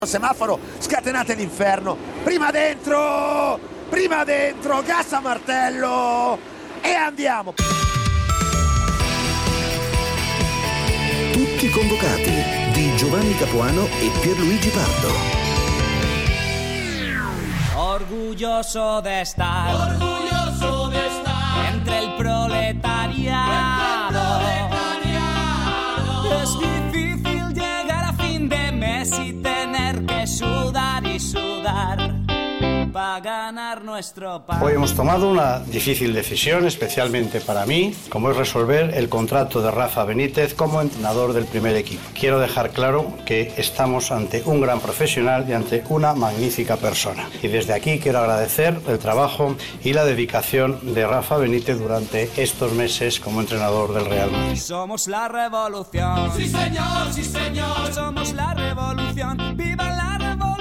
Semaforo, scatenate l'inferno. Prima dentro, gas a martello e andiamo. Tutti convocati di Giovanni Capuano e Pierluigi Pardo. Orgulloso de estar entre el proletariado. Es difícil llegar a fin de mes y tener que sudar y sudar para ganar nuestro pan. Hoy hemos tomado una difícil decisión, especialmente para mí, como es resolver el contrato de Rafa Benítez como entrenador del primer equipo. Quiero dejar claro que estamos ante un gran profesional y ante una magnífica persona. Y desde aquí quiero agradecer el trabajo y la dedicación de Rafa Benítez durante estos meses como entrenador del Real Madrid. Somos la revolución. Sí señor, sí señor. Somos la revolución. ¡Viva la revolución!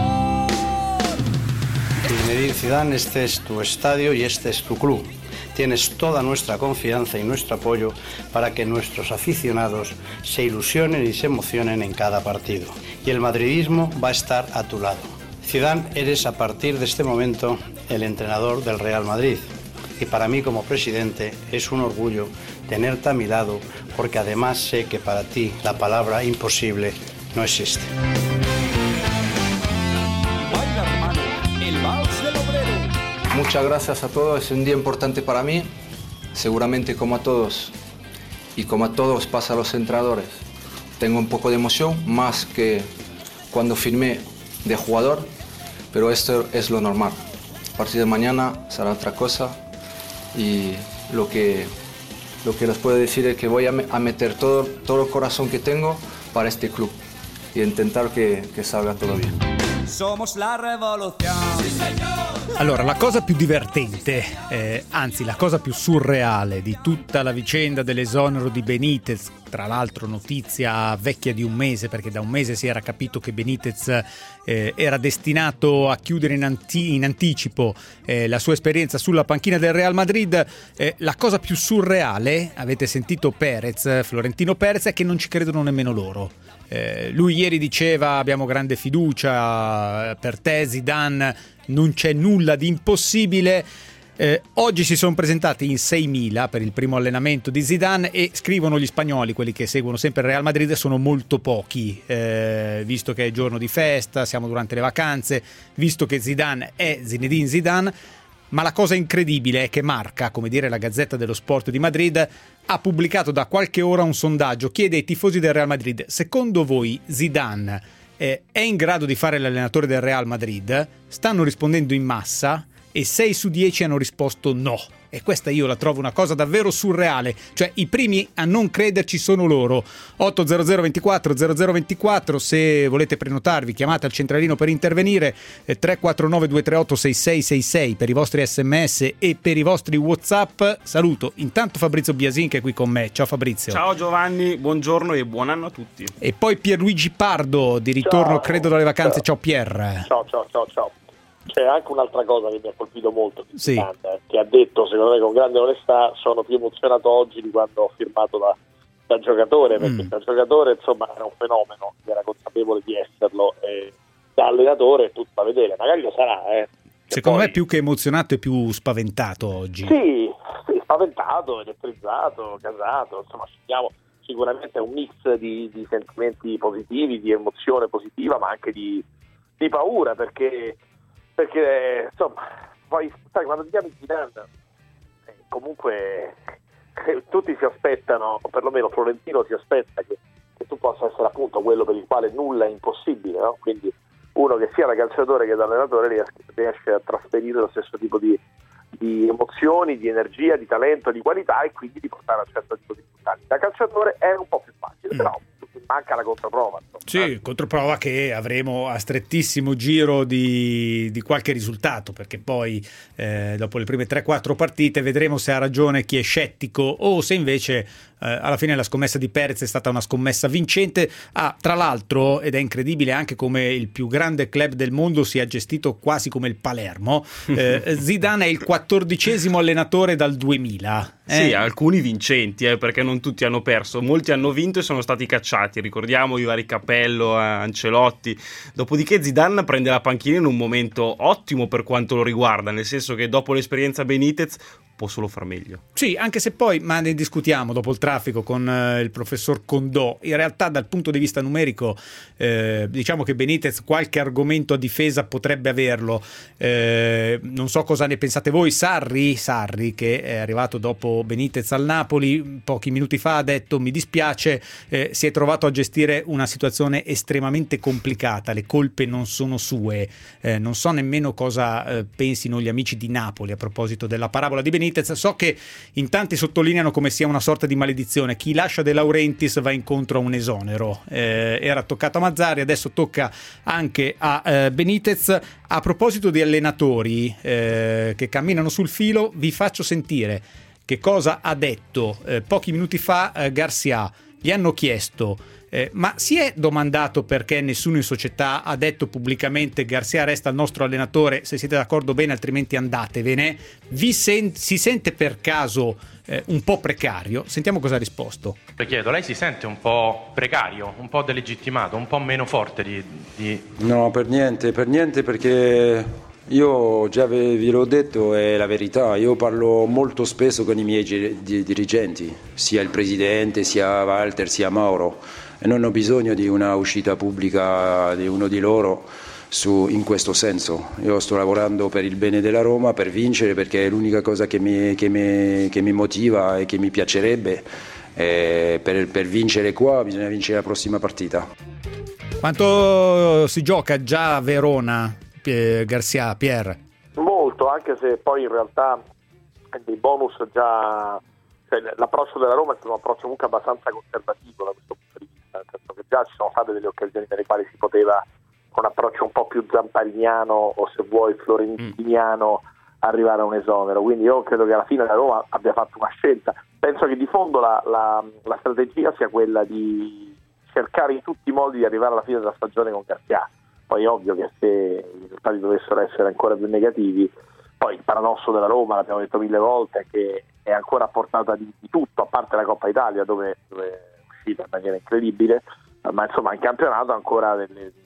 Zinedine Zidane, este es tu estadio y este es tu club. Tienes toda nuestra confianza y nuestro apoyo para que nuestros aficionados se ilusionen y se emocionen en cada partido. Y el madridismo va a estar a tu lado. Zidane, eres a partir de este momento el entrenador del Real Madrid. Y para mí como presidente es un orgullo tenerte a mi lado, porque además sé que para ti la palabra imposible no existe. Muchas gracias a todos, es un día importante para mí, seguramente como a todos y como a todos pasa a los entrenadores. Tengo un poco de emoción, más que cuando firmé de jugador, pero esto es lo normal. A partir de mañana será otra cosa y lo que les puedo decir es que voy a meter todo el corazón que tengo para este club y intentar que salga todo bien. Somos la revolución. Sí, señor. Allora, la cosa più divertente, anzi la cosa più surreale di tutta la vicenda dell'esonero di Benitez, tra l'altro notizia vecchia di un mese, perché da un mese si era capito che Benitez era destinato a chiudere in anticipo la sua esperienza sulla panchina del Real Madrid, la cosa più surreale, avete sentito Perez, Florentino Perez, è che non ci credono nemmeno loro. Lui ieri diceva: abbiamo grande fiducia per te Zidane, non c'è nulla di impossibile. Oggi si sono presentati in 6.000 per il primo allenamento di Zidane e scrivono gli spagnoli, quelli che seguono sempre il Real Madrid, sono molto pochi, visto che è giorno di festa, siamo durante le vacanze, visto che Zidane è Zinedine Zidane. Ma la cosa incredibile è che Marca, come dire la Gazzetta dello Sport di Madrid, ha pubblicato da qualche ora un sondaggio, chiede ai tifosi del Real Madrid: secondo voi Zidane è in grado di fare l'allenatore del Real Madrid? Stanno rispondendo in massa e 6 su 10 hanno risposto no. E questa io la trovo una cosa davvero surreale, cioè i primi a non crederci sono loro. 800 24 0024, se volete prenotarvi chiamate al centralino per intervenire, 349 238 6666 per i vostri sms e per i vostri WhatsApp. Saluto intanto Fabrizio Biasin che è qui con me. Ciao Fabrizio. Ciao Giovanni, buongiorno e buon anno a tutti. E poi Pierluigi Pardo di ritorno, ciao, credo dalle vacanze. Ciao Pier. Ciao. C'è anche un'altra cosa che mi ha colpito molto, sì, che ha detto, secondo me con grande onestà: sono più emozionato oggi di quando ho firmato da giocatore, perché da giocatore insomma era un fenomeno, era consapevole di esserlo, e da allenatore è tutto da vedere, magari lo sarà. Secondo me più che emozionato è più spaventato oggi. Sì, spaventato, elettrizzato, gasato, insomma sicuramente è un mix di sentimenti positivi, di emozione positiva, ma anche di paura, perché insomma poi sai, quando ti chiami Zidane comunque tutti si aspettano, o perlomeno Florentino si aspetta che tu possa essere appunto quello per il quale nulla è impossibile, no? Quindi uno che sia da calciatore che da allenatore riesce a trasferire lo stesso tipo di emozioni, di energia, di talento, di qualità, e quindi di portare a un certo tipo di risultati. Da calciatore è un po' più facile, però manca la controprova. Sì, controprova che avremo a strettissimo giro di qualche risultato, perché poi dopo le prime 3-4 partite vedremo se ha ragione chi è scettico o se invece alla fine la scommessa di Perez è stata una scommessa vincente. Tra l'altro, ed è incredibile anche come il più grande club del mondo sia gestito quasi come il Palermo, Zidane è il 14° allenatore dal 2000. Sì, alcuni vincenti, perché non tutti hanno perso, molti hanno vinto e sono stati cacciati. Ricordiamo i vari Capello, Capello, Ancelotti. Dopodiché Zidane prende la panchina in un momento ottimo per quanto lo riguarda, nel senso che dopo l'esperienza Benitez può solo far meglio. Sì, anche se poi, ma ne discutiamo dopo il traffico con il professor Condò, in realtà dal punto di vista numerico diciamo che Benitez qualche argomento a difesa potrebbe averlo. Non so cosa ne pensate voi. Sarri che è arrivato dopo Benitez al Napoli pochi minuti fa ha detto: mi dispiace, si è trovato a gestire una situazione estremamente complicata, le colpe non sono sue. Non so nemmeno cosa pensino gli amici di Napoli a proposito della parabola di Benitez. So che in tanti sottolineano come sia una sorta di maledizione. Chi lascia De Laurentiis va incontro a un esonero. Era toccato a Mazzarri, adesso tocca anche a Benitez. A proposito di allenatori che camminano sul filo, vi faccio sentire che cosa ha detto pochi minuti fa Garcia. Gli hanno chiesto: ma si è domandato perché nessuno in società ha detto pubblicamente Garcia resta il nostro allenatore, se siete d'accordo bene, altrimenti andatevene? Si sente per caso un po' precario? Sentiamo cosa ha risposto. Le chiedo, lei si sente un po' precario, un po' delegittimato, un po' meno forte di... No, per niente, perché io già vi l'ho detto, è la verità. Io parlo molto spesso con i miei dirigenti, sia il presidente, sia Walter, sia Mauro, e non ho bisogno di una uscita pubblica di uno di loro in questo senso. Io sto lavorando per il bene della Roma, per vincere, perché è l'unica cosa che mi motiva e che mi piacerebbe. Per vincere qua bisogna vincere la prossima partita. Quanto si gioca già a Verona, Garcia, Pierre? Molto, anche se poi in realtà dei bonus già, cioè, l'approccio della Roma è stato un approccio comunque abbastanza conservativo da questo punto di vista, nel senso che già ci sono state delle occasioni nelle quali si poteva, con un approccio un po' più zampariniano o se vuoi florentiniano, arrivare a un esonero. Quindi io credo che alla fine la Roma abbia fatto una scelta. Penso che di fondo la strategia sia quella di cercare in tutti i modi di arrivare alla fine della stagione con Garcia. Poi è ovvio che se i risultati dovessero essere ancora più negativi, poi il paradosso della Roma, l'abbiamo detto 1000 volte, è che è ancora a portata di tutto, a parte la Coppa Italia dove è uscita in maniera incredibile, ma insomma in campionato ancora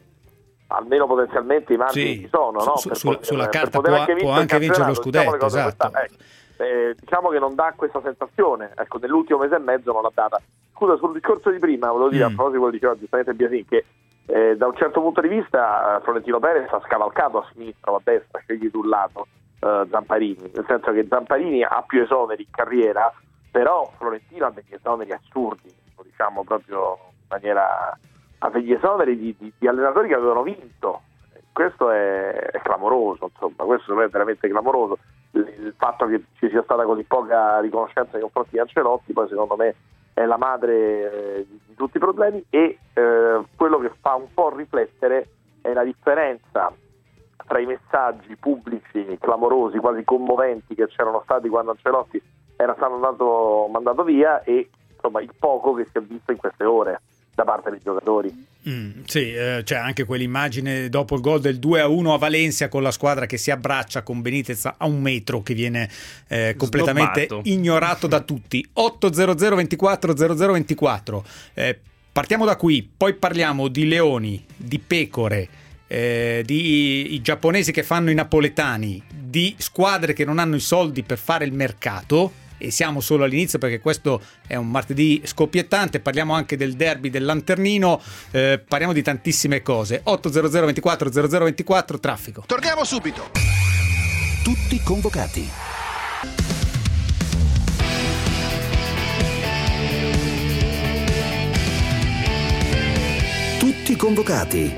almeno potenzialmente i margini ci sono, no? Sulla carta può anche vincere lo scudetto, esatto. Diciamo che non dà questa sensazione, ecco, nell'ultimo mese e mezzo non l'ha data. Scusa, sul discorso di prima volevo dire, a proposito di quello che diceva giustamente Biasin, che da un certo punto di vista Florentino Perez ha scavalcato a sinistra o a destra, scegli tu un lato Zamparini, nel senso che Zamparini ha più esoneri in carriera, però Florentino ha degli esoneri assurdi, diciamo proprio in maniera, ha degli esoneri di allenatori che avevano vinto. Questo è clamoroso, insomma, questo è veramente clamoroso. Il fatto che ci sia stata così poca riconoscenza nei confronti di Ancelotti poi secondo me è la madre di tutti i problemi, e quello che fa un po' riflettere è la differenza tra i messaggi pubblici clamorosi, quasi commoventi, che c'erano stati quando Ancelotti era stato mandato via, e insomma il poco che si è visto in queste ore da parte dei giocatori. Sì, c'è anche quell'immagine dopo il gol del 2-1 a Valencia con la squadra che si abbraccia con Benitez a un metro, che viene completamente ignorato da tutti. 800 24 00 24. Partiamo da qui, poi parliamo di leoni, di pecore, di i giapponesi che fanno i napoletani, di squadre che non hanno i soldi per fare il mercato. E siamo solo all'inizio, perché questo è un martedì scoppiettante. Parliamo anche del derby del Lanternino, parliamo di tantissime cose. 800 24 00 24, traffico. Torniamo subito. Tutti convocati. Tutti convocati.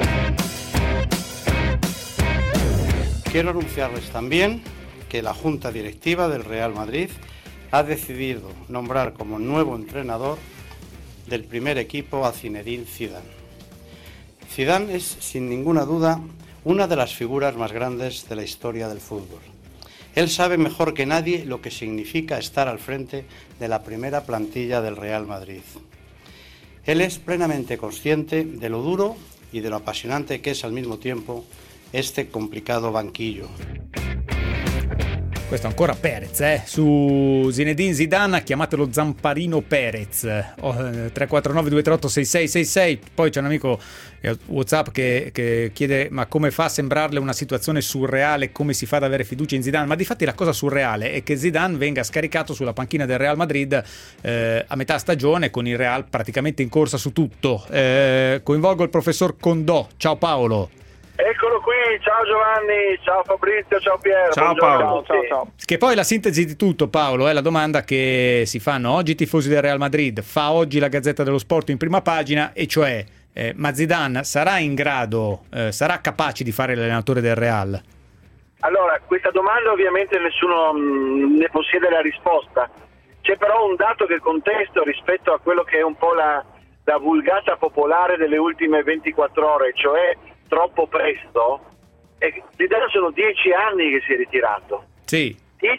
Quiero anunciarles también que la Junta Directiva del Real Madrid ha decidido nombrar como nuevo entrenador del primer equipo a Zinedine Zidane. Zidane es, sin ninguna duda, una de las figuras más grandes de la historia del fútbol. Él sabe mejor que nadie lo que significa estar al frente de la primera plantilla del Real Madrid. Él es plenamente consciente de lo duro y de lo apasionante que es al mismo tiempo este complicado banquillo. Questo ancora Perez, su Zinedine Zidane, chiamatelo Zamparino Perez, 349-238-6666. Poi c'è un amico WhatsApp che chiede: ma come fa a sembrarle una situazione surreale, come si fa ad avere fiducia in Zidane? Ma difatti la cosa surreale è che Zidane venga scaricato sulla panchina del Real Madrid a metà stagione, con il Real praticamente in corsa su tutto. Coinvolgo il professor Condò. Ciao Paolo. Eccolo qui, ciao Giovanni, ciao Fabrizio, ciao Piero. Ciao Paolo. Ciao. Che poi la sintesi di tutto, Paolo, è la domanda che si fanno oggi i tifosi del Real Madrid, fa oggi la Gazzetta dello Sport in prima pagina, e cioè ma Zidane sarà in grado, sarà capace di fare l'allenatore del Real? Allora, questa domanda ovviamente nessuno ne possiede la risposta. C'è però un dato che contesto rispetto a quello che è un po' la vulgata popolare delle ultime 24 ore, cioè troppo presto. E Zidane sono 10 anni che si è ritirato. Sì.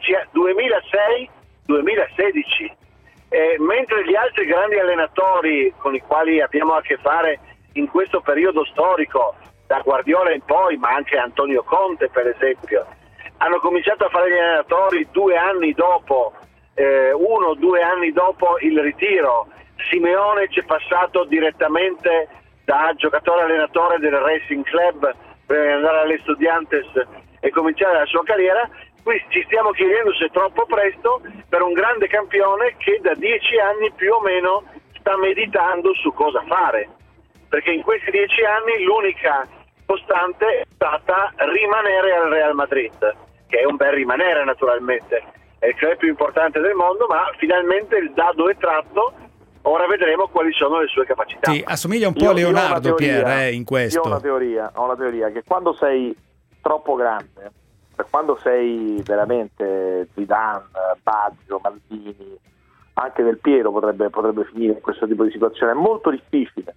2006-2016. Mentre gli altri grandi allenatori con i quali abbiamo a che fare in questo periodo storico, da Guardiola in poi, ma anche Antonio Conte per esempio, hanno cominciato a fare gli allenatori 2 anni dopo, 1 o 2 anni dopo il ritiro. Simeone ci è passato direttamente da giocatore allenatore del Racing Club per andare alle Estudiantes e cominciare la sua carriera. Qui ci stiamo chiedendo se è troppo presto per un grande campione che da 10 anni più o meno sta meditando su cosa fare, perché in questi 10 anni l'unica costante è stata rimanere al Real Madrid, che è un bel rimanere naturalmente, è il club più importante del mondo, ma finalmente il dado è tratto. Ora vedremo quali sono le sue capacità. Sì, assomiglia un po' a Leonardo, Pier, in questo. Io ho una teoria che quando sei troppo grande, quando sei veramente Zidane, Baggio, Maldini, anche Del Piero potrebbe finire in questo tipo di situazione. È molto difficile.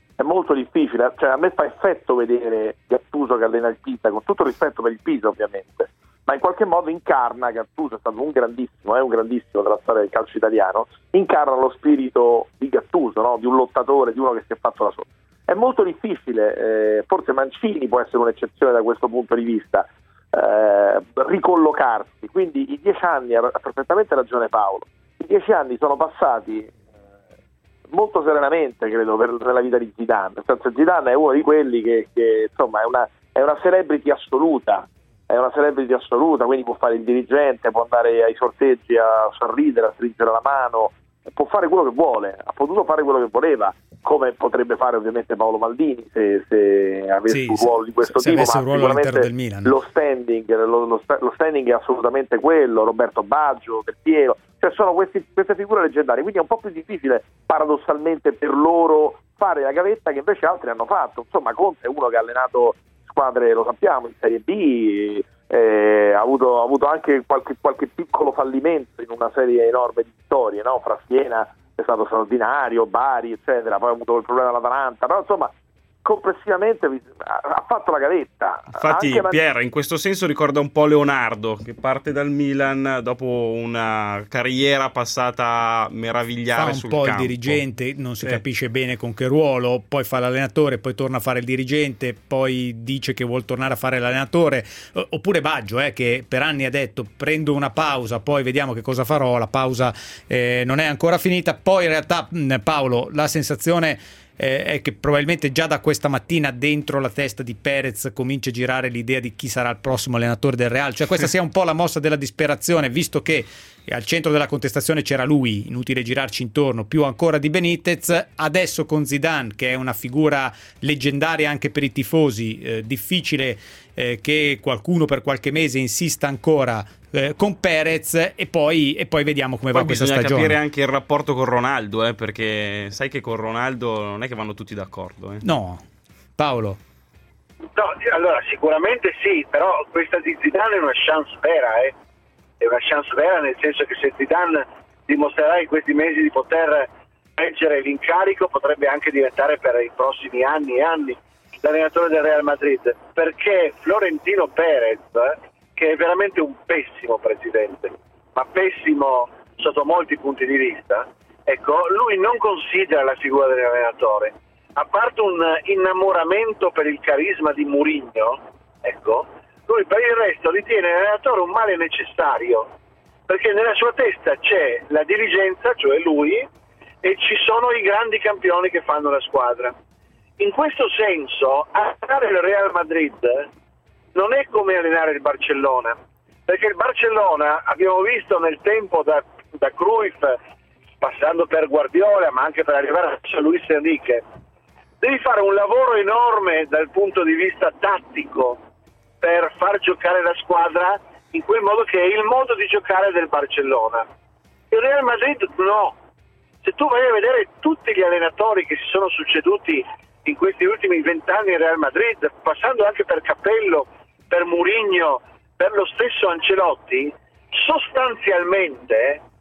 Cioè, a me fa effetto vedere Gattuso che allena il Pisa, con tutto il rispetto per il Pisa ovviamente, ma in qualche modo incarna, Gattuso è stato è un grandissimo della storia del calcio italiano, incarna lo spirito di Gattuso, no? Di un lottatore, di uno che si è fatto da solo. È molto difficile, forse Mancini può essere un'eccezione da questo punto di vista, ricollocarsi. Quindi i 10 anni, ha perfettamente ragione Paolo, i 10 anni sono passati molto serenamente, credo, per la vita di Zidane. Nel senso, Zidane è uno di quelli che insomma è una celebrity assoluta, quindi può fare il dirigente, può andare ai sorteggi a sorridere, a stringere la mano, può fare quello che vuole, ha potuto fare quello che voleva, come potrebbe fare ovviamente Paolo Maldini se avesse un ruolo di questo tipo, ma sicuramente del Milan. Lo standing è assolutamente quello, Roberto Baggio, Del Piero, cioè sono queste figure leggendarie, quindi è un po' più difficile paradossalmente per loro fare la gavetta che invece altri hanno fatto. Insomma, Conte è uno che ha allenato squadre, lo sappiamo, in Serie B, ha avuto anche qualche piccolo fallimento in una serie enorme di vittorie, no? Fra Siena è stato straordinario, Bari eccetera, poi ha avuto il problema dell'Atalanta, però insomma complessivamente ha fatto la gavetta. Infatti Pier in questo senso ricorda un po' Leonardo, che parte dal Milan dopo una carriera passata a meravigliare sul campo. Fa un po' il dirigente, non si capisce bene con che ruolo, poi fa l'allenatore, poi torna a fare il dirigente, poi dice che vuol tornare a fare l'allenatore. Oppure Baggio, che per anni ha detto prendo una pausa, poi vediamo che cosa farò, la pausa non è ancora finita. Poi in realtà, Paolo, la sensazione è che probabilmente già da questa mattina dentro la testa di Perez comincia a girare l'idea di chi sarà il prossimo allenatore del Real, cioè questa sia un po' la mossa della disperazione, visto che al centro della contestazione c'era lui, inutile girarci intorno, più ancora di Benitez. Adesso con Zidane, che è una figura leggendaria anche per i tifosi, difficile che qualcuno per qualche mese insista ancora con Perez, e poi vediamo come va questa stagione. Bisogna capire anche il rapporto con Ronaldo, perché sai che con Ronaldo non è che vanno tutti d'accordo. No, Paolo? No, allora sicuramente sì, però questa di Zidane è una chance vera, è una chance vera, nel senso che se Zidane dimostrerà in questi mesi di poter reggere l'incarico, potrebbe anche diventare per i prossimi anni e anni l'allenatore del Real Madrid, perché Florentino Perez, che è veramente un pessimo presidente, ma pessimo sotto molti punti di vista, ecco, lui non considera la figura dell'allenatore, a parte un innamoramento per il carisma di Mourinho, ecco, lui per il resto ritiene l'allenatore un male necessario, perché nella sua testa c'è la dirigenza, cioè lui, e ci sono i grandi campioni che fanno la squadra. In questo senso, allenare il Real Madrid non è come allenare il Barcellona, perché il Barcellona, abbiamo visto nel tempo da Cruyff, passando per Guardiola, ma anche per arrivare a Luis Enrique, devi fare un lavoro enorme dal punto di vista tattico per far giocare la squadra in quel modo che è il modo di giocare del Barcellona. Il Real Madrid no. Se tu vai a vedere tutti gli allenatori che si sono succeduti in questi ultimi 20 anni in Real Madrid, passando anche per Capello, per Mourinho, per lo stesso Ancelotti, sostanzialmente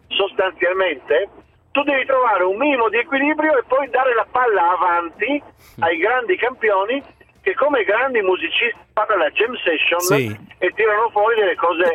tu devi trovare un minimo di equilibrio e poi dare la palla avanti ai grandi campioni che come grandi musicisti fanno la jam session e tirano fuori delle cose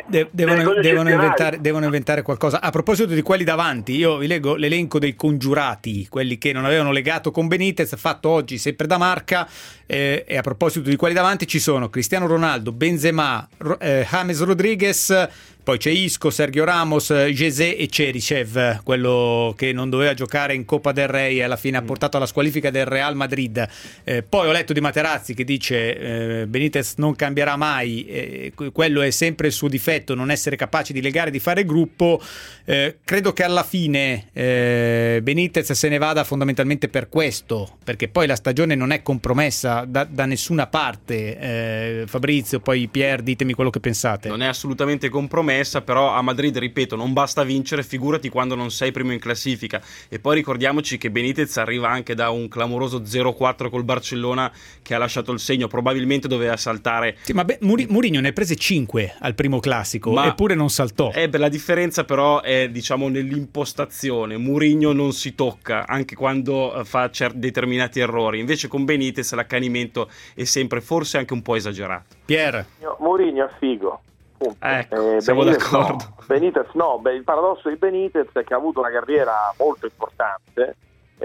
devono inventare qualcosa. A proposito di quelli davanti, io vi leggo l'elenco dei congiurati, quelli che non avevano legato con Benitez, fatto oggi sempre da Marca, e a proposito di quelli davanti ci sono Cristiano Ronaldo, Benzema, James Rodriguez, poi c'è Isco, Sergio Ramos, José e Cherichev, quello che non doveva giocare in Coppa del Rey e alla fine ha portato alla squalifica del Real Madrid. Poi ho letto di Materazzi che dice Benitez non cambierà mai, quello è sempre il suo difetto, non essere capace di legare, di fare gruppo. Credo che alla fine Benitez se ne vada fondamentalmente per questo, perché poi la stagione non è compromessa da nessuna parte. Fabrizio, poi Pier, ditemi quello che pensate. Non è assolutamente compromessa, però a Madrid, ripeto, non basta vincere, figurati quando non sei primo in classifica. E poi ricordiamoci che Benitez arriva anche da un clamoroso 0-4 col Barcellona che ha lasciato il segno, probabilmente doveva saltare. Sì, ma Mourinho ne ha prese 5 al primo classico, eppure non saltò. La differenza però è, diciamo, nell'impostazione. Mourinho non si tocca anche quando fa determinati errori, invece con Benitez l'accanimento è sempre forse anche un po' esagerato. Pier? Mourinho è figo. Siamo d'accordo. Benitez no. Il paradosso di Benitez è che ha avuto una carriera molto importante,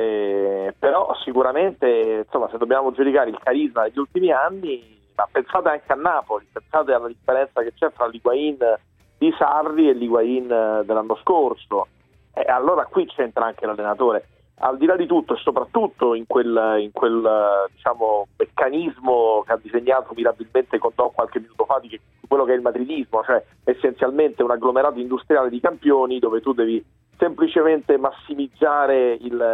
però sicuramente, insomma, se dobbiamo giudicare il carisma degli ultimi anni, ma pensate anche a Napoli, pensate alla differenza che c'è fra l'Higuaín di Sarri e l'Higuaín dell'anno scorso, allora qui c'entra anche l'allenatore. Al di là di tutto e soprattutto in quel diciamo meccanismo che ha disegnato mirabilmente Condò qualche minuto fa di quello che è il madridismo, cioè essenzialmente un agglomerato industriale di campioni dove tu devi semplicemente massimizzare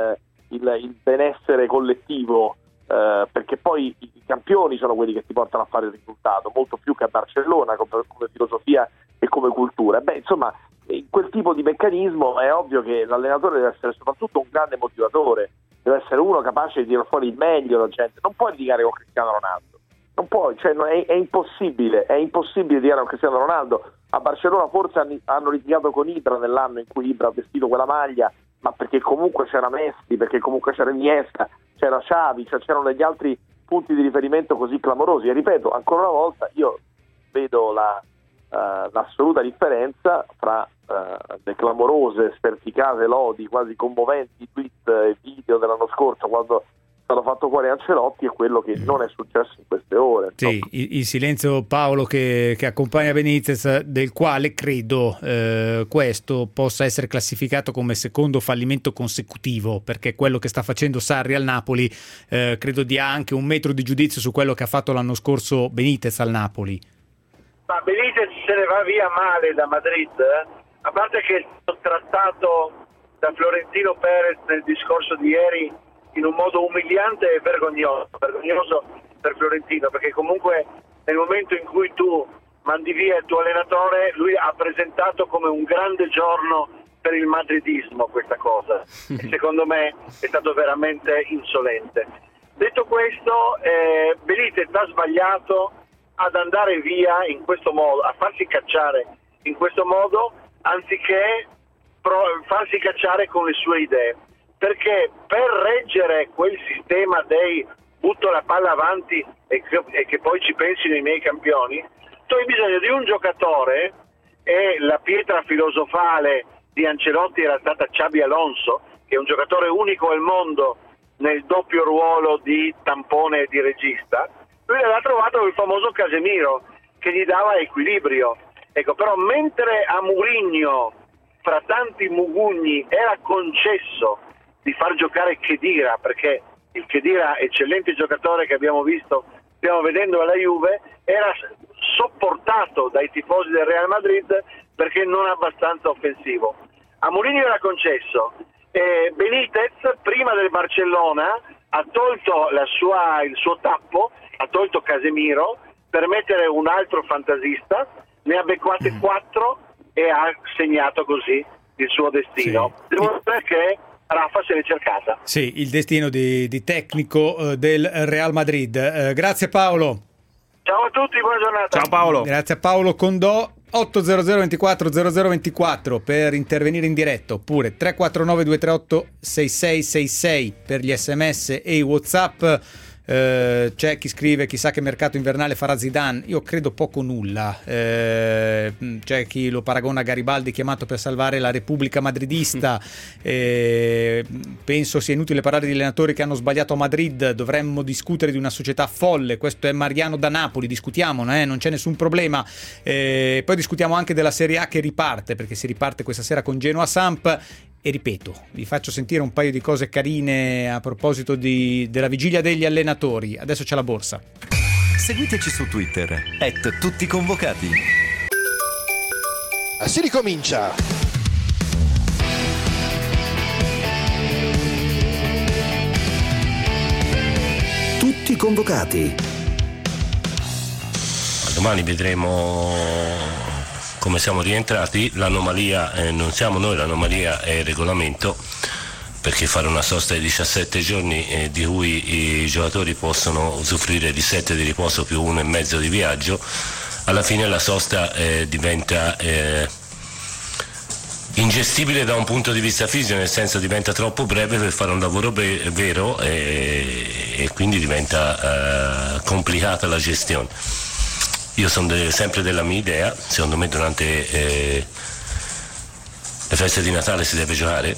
il benessere collettivo, perché poi i campioni sono quelli che ti portano a fare il risultato, molto più che a Barcellona come filosofia e come cultura. Insomma, in quel tipo di meccanismo è ovvio che l'allenatore deve essere soprattutto un grande motivatore, deve essere uno capace di tirare fuori il meglio da gente. Non puoi litigare con Cristiano Ronaldo, non puoi, cioè è impossibile litigare con Cristiano Ronaldo. A Barcellona forse hanno litigato con Ibra nell'anno in cui Ibra ha vestito quella maglia, ma perché comunque c'era Messi, perché comunque c'era Iniesta, c'era Xavi, cioè c'erano degli altri punti di riferimento così clamorosi. E ripeto, ancora una volta, io vedo l'assoluta differenza fra le clamorose, sperticate lodi quasi commoventi tweet e video dell'anno scorso quando è stato fatto fuori Ancelotti e quello che non è successo in queste ore. Sì, il silenzio, Paolo, che accompagna Benitez, del quale credo questo possa essere classificato come secondo fallimento consecutivo, perché quello che sta facendo Sarri al Napoli credo dia anche un metro di giudizio su quello che ha fatto l'anno scorso Benitez al Napoli. Ma Benitez se ne va via male da Madrid, a parte che è stato trattato da Florentino Perez nel discorso di ieri in un modo umiliante e vergognoso per Florentino, perché comunque nel momento in cui tu mandi via il tuo allenatore, lui ha presentato come un grande giorno per il madridismo questa cosa, e secondo me è stato veramente insolente. Detto questo, Benitez ha sbagliato ad andare via in questo modo, a farsi cacciare in questo modo, anziché farsi cacciare con le sue idee, perché per reggere quel sistema dei butto la palla avanti e che poi ci pensino i miei campioni, tu hai bisogno di un giocatore, e la pietra filosofale di Ancelotti era stata Xabi Alonso, che è un giocatore unico al mondo nel doppio ruolo di tampone e di regista. Lui l'ha trovato il famoso Casemiro, che gli dava equilibrio. Ecco, però mentre a Mourinho, fra tanti mugugni, era concesso di far giocare Khedira, perché il Khedira, eccellente giocatore che stiamo vedendo alla Juve, era sopportato dai tifosi del Real Madrid perché non abbastanza offensivo. A Mourinho era concesso. Benitez, prima del Barcellona, ha tolto il suo tappo, ha tolto Casemiro per mettere un altro fantasista, ne ha beccate 4 e ha segnato così il suo destino. Sì. Devo dire che Rafa se l'è cercata. Sì, il destino di tecnico del Real Madrid. Grazie Paolo. Ciao a tutti, buona giornata. Ciao Paolo. Grazie a Paolo Condò. 800 24 0024 per intervenire in diretta, oppure 349 238 6666 per gli SMS e i WhatsApp. C'è chi scrive: chissà che mercato invernale farà Zidane. Io credo poco nulla. C'è chi lo paragona a Garibaldi chiamato per salvare la Repubblica madridista. Penso sia inutile parlare di allenatori che hanno sbagliato a Madrid. Dovremmo discutere di una società folle. Questo è Mariano da Napoli, discutiamone, non c'è nessun problema. Poi discutiamo anche della Serie A che riparte, perché si riparte questa sera con Genoa Samp. E ripeto, vi faccio sentire un paio di cose carine a proposito della vigilia degli allenatori. Adesso c'è la borsa. Seguiteci su Twitter, @tutticonvocati. Si ricomincia. Tutti convocati. Domani vedremo come siamo rientrati. L'anomalia non siamo noi, l'anomalia è il regolamento, perché fare una sosta di 17 giorni di cui i giocatori possono usufruire di 7 di riposo più 1 e mezzo di viaggio, alla fine la sosta diventa ingestibile da un punto di vista fisico, nel senso diventa troppo breve per fare un lavoro vero e quindi diventa complicata la gestione. Io sono sempre della mia idea, secondo me durante le feste di Natale si deve giocare.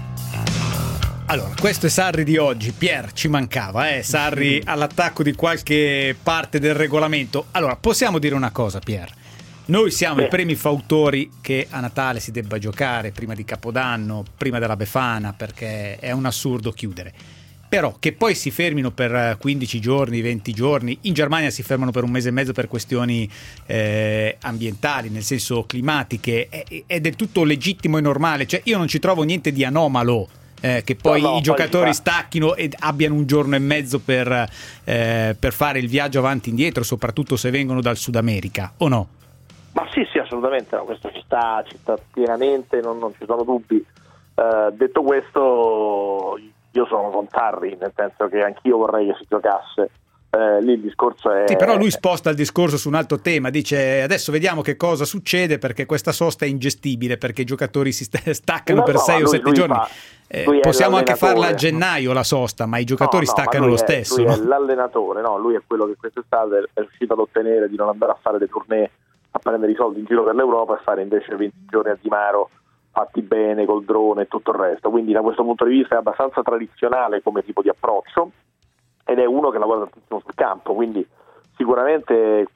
Allora, questo è Sarri di oggi. Pier, ci mancava, Sarri all'attacco di qualche parte del regolamento. Allora, possiamo dire una cosa, Pier. Noi siamo i primi fautori che a Natale si debba giocare prima di Capodanno, prima della Befana, perché è un assurdo chiudere. Però che poi si fermino per 15 giorni, 20 giorni, in Germania si fermano per un mese e mezzo per questioni ambientali, nel senso climatiche, è del tutto legittimo e normale. Cioè io non ci trovo niente di anomalo che poi i giocatori stacchino e abbiano un giorno e mezzo per fare il viaggio avanti e indietro, soprattutto se vengono dal Sud America, o no? Ma sì, assolutamente, no, questo ci sta pienamente, non ci sono dubbi. Detto questo, io sono con Sarri, nel senso che anch'io vorrei che si giocasse. Lì il discorso è... Sì, però lui sposta il discorso su un altro tema, dice adesso vediamo che cosa succede, perché questa sosta è ingestibile, perché i giocatori si staccano per 6 o 7 giorni. Possiamo anche farla a gennaio la sosta, ma i giocatori staccano lo stesso. Lui è l'allenatore, lui è quello che quest'estate è riuscito ad ottenere di non andare a fare le tournée a prendere i soldi in giro per l'Europa e fare invece 20 giorni a Di Maro fatti bene col drone e tutto il resto. Quindi da questo punto di vista è abbastanza tradizionale come tipo di approccio ed è uno che lavora tantissimo sul campo, quindi sicuramente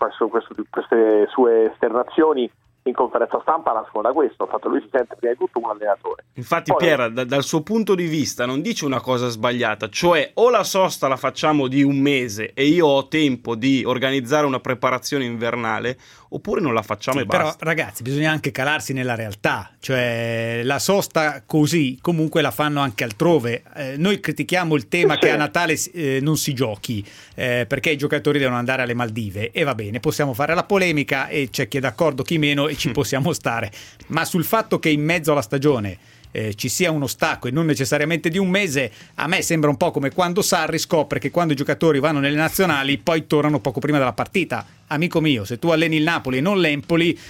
queste sue esternazioni in conferenza stampa nascono da questo, il fatto che lui si sente prima di tutto un allenatore. Infatti poi, Pier, dal suo punto di vista non dice una cosa sbagliata, cioè o la sosta la facciamo di un mese e io ho tempo di organizzare una preparazione invernale, oppure non la facciamo e basta. Però ragazzi, bisogna anche calarsi nella realtà, cioè la sosta così comunque la fanno anche altrove. Noi critichiamo il tema che a Natale non si giochi perché i giocatori devono andare alle Maldive, e va bene, possiamo fare la polemica e c'è chi è d'accordo, chi meno, e ci possiamo stare, ma sul fatto che in mezzo alla stagione ci sia uno stacco e non necessariamente di un mese, a me sembra un po' come quando Sarri scopre che quando i giocatori vanno nelle nazionali poi tornano poco prima della partita. Amico mio, se tu alleni il Napoli e non l'Empoli,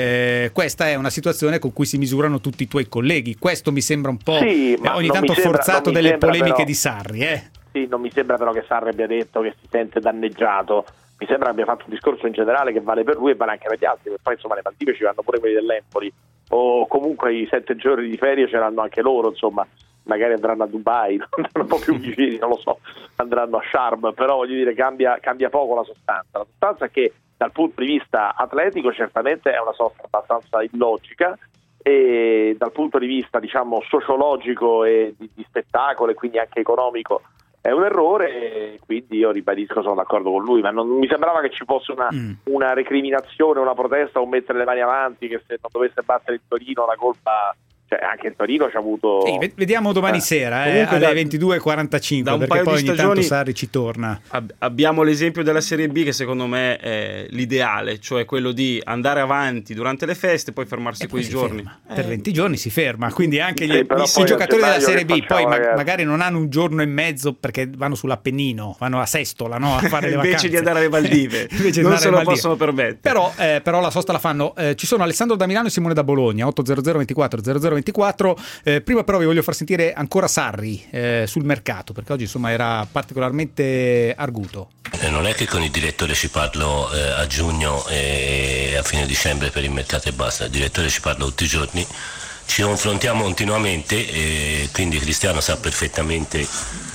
questa è una situazione con cui si misurano tutti i tuoi colleghi. Questo mi sembra un po' ogni tanto forzato delle polemiche però, di Sarri. Sì, non mi sembra però che Sarri abbia detto che si sente danneggiato. Mi sembra abbia fatto un discorso in generale che vale per lui e vale anche per gli altri, perché poi insomma le Maldive ci vanno pure quelli dell'Empoli, o comunque i 7 giorni di ferie ce l'hanno anche loro, insomma, magari andranno a Dubai, andranno un po' più vicini, non lo so, andranno a Sharm, però voglio dire cambia poco la sostanza è che dal punto di vista atletico certamente è una sosta abbastanza illogica, e dal punto di vista diciamo sociologico e di spettacolo e quindi anche economico è un errore, quindi io ribadisco, sono d'accordo con lui, ma non mi sembrava che ci fosse una recriminazione, una protesta o mettere le mani avanti, che se non dovesse battere il Torino la colpa, cioè anche il Torino ci ha avuto... Vediamo domani sera alle 22.45, perché poi ogni tanto Sarri ci torna. Abbiamo l'esempio della Serie B, che secondo me è l'ideale, cioè quello di andare avanti durante le feste, poi fermarsi quei giorni. Per 20 giorni si ferma, quindi anche i giocatori della Serie B poi magari non hanno un giorno e mezzo perché vanno sull'Appennino, vanno a Sestola, no? A fare le vacanze. Invece di andare alle Valdive. Non se lo possono permettere. Però la sosta la fanno. Ci sono Alessandro da Milano e Simone da Bologna, 800 24 0024. Prima però vi voglio far sentire ancora Sarri sul mercato, perché oggi insomma era particolarmente arguto. Non è che con il direttore ci parlo a giugno e a fine dicembre per il mercato e basta, il direttore ci parlo tutti i giorni, ci confrontiamo continuamente e quindi Cristiano sa perfettamente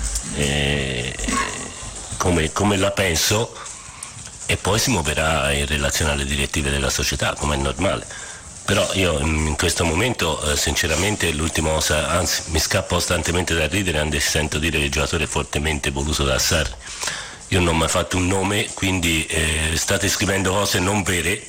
come la penso, e poi si muoverà in relazione alle direttive della società, come è normale. Però io in questo momento sinceramente l'ultima cosa, anzi mi scappa costantemente da ridere quando sento dire che il giocatore è fortemente voluto da Sarri. Io non ho mai fatto un nome, quindi state scrivendo cose non vere,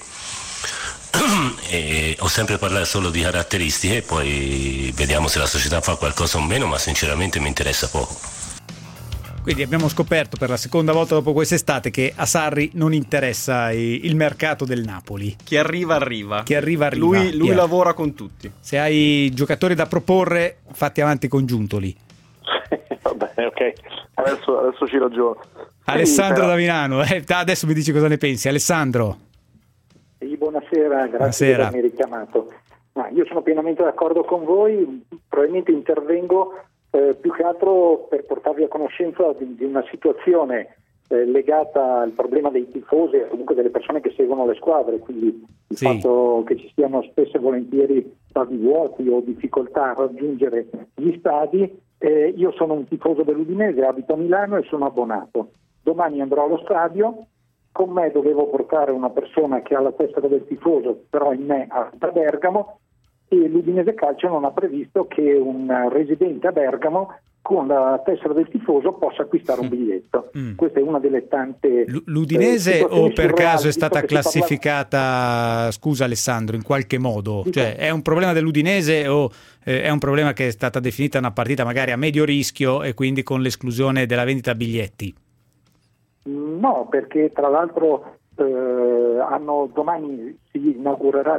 e ho sempre parlato solo di caratteristiche, poi vediamo se la società fa qualcosa o meno, ma sinceramente mi interessa poco. Quindi abbiamo scoperto per la seconda volta dopo quest'estate che a Sarri non interessa il mercato del Napoli. Chi arriva arriva. Lui lavora con tutti. Se hai giocatori da proporre, fatti avanti con Giuntoli. Va bene, ok. Adesso ci ragiono. Alessandro da Milano, adesso mi dici cosa ne pensi, Alessandro. Sì, buonasera, grazie per avermi richiamato. Io sono pienamente d'accordo con voi, probabilmente intervengo più che altro per portarvi a conoscenza di una situazione legata al problema dei tifosi e comunque delle persone che seguono le squadre, quindi il fatto che ci siano spesso e volentieri stadi vuoti o difficoltà a raggiungere gli stadi. Io sono un tifoso dell'Udinese, abito a Milano e sono abbonato. Domani andrò allo stadio, con me dovevo portare una persona che ha la tessera del tifoso, però in me abita a Bergamo, e l'Udinese Calcio non ha previsto che un residente a Bergamo con la tessera del tifoso possa acquistare un biglietto. Questa è una delle tante... L'Udinese o per caso è stata classificata, scusa Alessandro, in qualche modo? Cioè è un problema dell'Udinese o è un problema che è stata definita una partita magari a medio rischio e quindi con l'esclusione della vendita biglietti? No, perché tra l'altro domani si inaugurerà,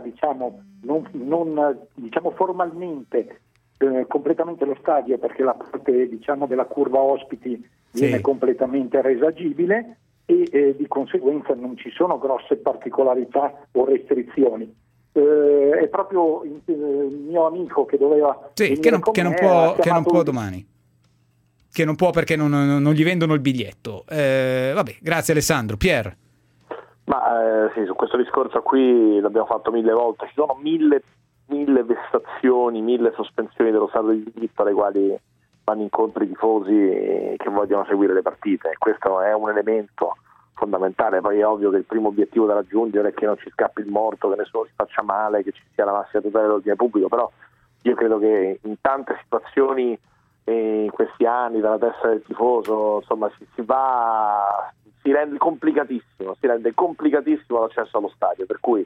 non formalmente completamente lo stadio, perché la parte della curva ospiti viene completamente resa agibile e di conseguenza non ci sono grosse particolarità o restrizioni. È proprio il mio amico che doveva che non può domani, che non può perché non gli vendono il biglietto. Vabbè, grazie Alessandro. Pier? Ma sì, su questo discorso qui l'abbiamo fatto 1000 volte, ci sono 1000 vessazioni, 1000 sospensioni dello Stato di diritto alle quali vanno incontro i tifosi che vogliono seguire le partite. Questo è un elemento fondamentale. Poi è ovvio che il primo obiettivo da raggiungere è che non ci scappi il morto, che nessuno si faccia male, che ci sia la massima tutela dell'ordine pubblico, però io credo che in tante situazioni in questi anni dalla testa del tifoso insomma si rende complicatissimo l'accesso allo stadio, per cui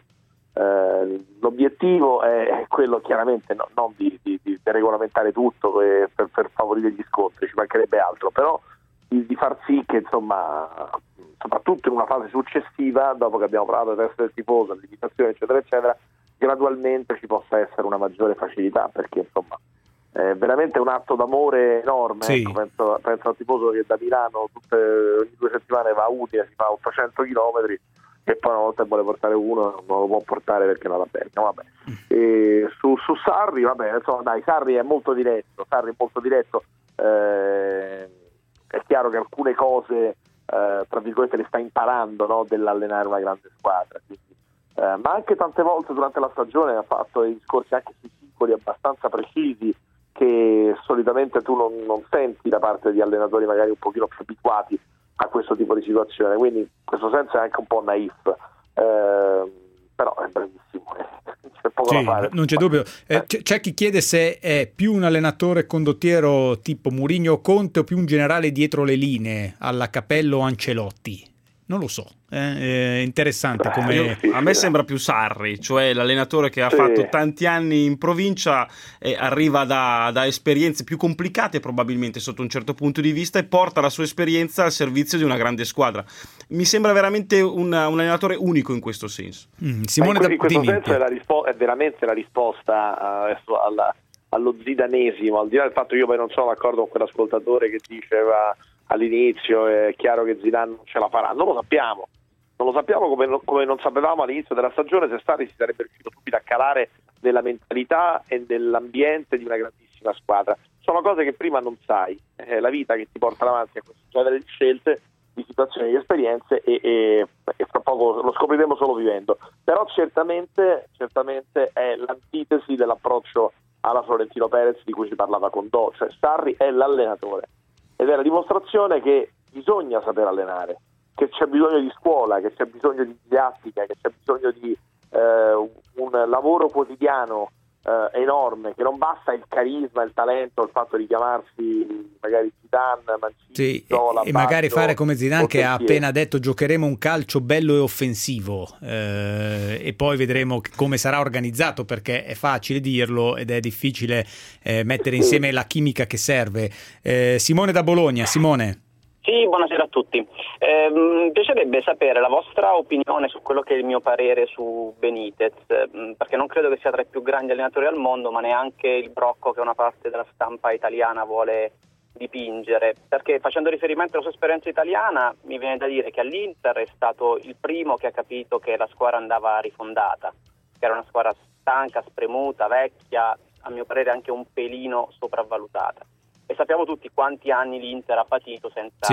l'obiettivo è quello chiaramente non di regolamentare tutto per favorire gli scontri, ci mancherebbe altro, però di far sì che insomma soprattutto in una fase successiva, dopo che abbiamo parlato della testa del tifoso, limitazioni eccetera eccetera, gradualmente ci possa essere una maggiore facilità, perché insomma è veramente un atto d'amore enorme. Ecco, penso al tifoso che da Milano ogni 2 settimane va a Udine, si fa 800 chilometri e poi una volta vuole portare uno non lo può portare perché non va bene. No, vabbè. E su Sarri, vabbè, insomma, dai, Sarri è molto diretto. È chiaro che alcune cose tra virgolette le sta imparando, no, dell'allenare una grande squadra, quindi, ma anche tante volte durante la stagione ha fatto dei discorsi anche sui singoli abbastanza precisi che solitamente tu non senti da parte di allenatori magari un pochino più abituati a questo tipo di situazione, quindi in questo senso è anche un po' naif. però è bravissimo, c'è poco da fare. Non c'è dubbio. C'è chi chiede se è più un allenatore condottiero tipo Mourinho o Conte o più un generale dietro le linee alla Capello o Ancelotti. Non lo so, è interessante come... A me sembra più Sarri, cioè l'allenatore che ha fatto tanti anni in provincia, arriva da esperienze più complicate probabilmente sotto un certo punto di vista e porta la sua esperienza al servizio di una grande squadra. Mi sembra veramente un allenatore unico in questo senso. Simone, in questo senso è veramente la risposta adesso allo zidanesimo, al di là del fatto che io poi non sono d'accordo con quell'ascoltatore che diceva all'inizio è chiaro che Zidane non ce la farà, non lo sappiamo come non sapevamo all'inizio della stagione se Sarri si sarebbe riuscito subito a calare nella mentalità e nell'ambiente di una grandissima squadra. Sono cose che prima non sai, è la vita che ti porta avanti a questo genere di scelte, di situazioni, di esperienze e fra poco lo scopriremo solo vivendo, però certamente è l'antitesi dell'approccio alla Florentino Perez di cui si parlava con Do, cioè Sarri è l'allenatore ed è la dimostrazione che bisogna saper allenare, che c'è bisogno di scuola, che c'è bisogno di didattica, che c'è bisogno di un lavoro quotidiano enorme, che non basta il carisma, il talento, il fatto di chiamarsi magari Zidane, Mancini, Zola, e magari fare come Zidane che ha Portiere. appena detto giocheremo un calcio bello e offensivo, e poi vedremo come sarà organizzato, perché è facile dirlo ed è difficile mettere insieme la chimica che serve. Simone da Bologna. Simone. Sì, buonasera a tutti. Mi piacerebbe sapere la vostra opinione su quello che è il mio parere su Benitez, perché non credo che sia tra i più grandi allenatori al mondo, ma neanche il brocco che una parte della stampa italiana vuole dipingere, perché facendo riferimento alla sua esperienza italiana mi viene da dire che all'Inter è stato il primo che ha capito che la squadra andava rifondata, che era una squadra stanca, spremuta, vecchia, a mio parere anche un pelino sopravvalutata. E sappiamo tutti quanti anni l'Inter ha patito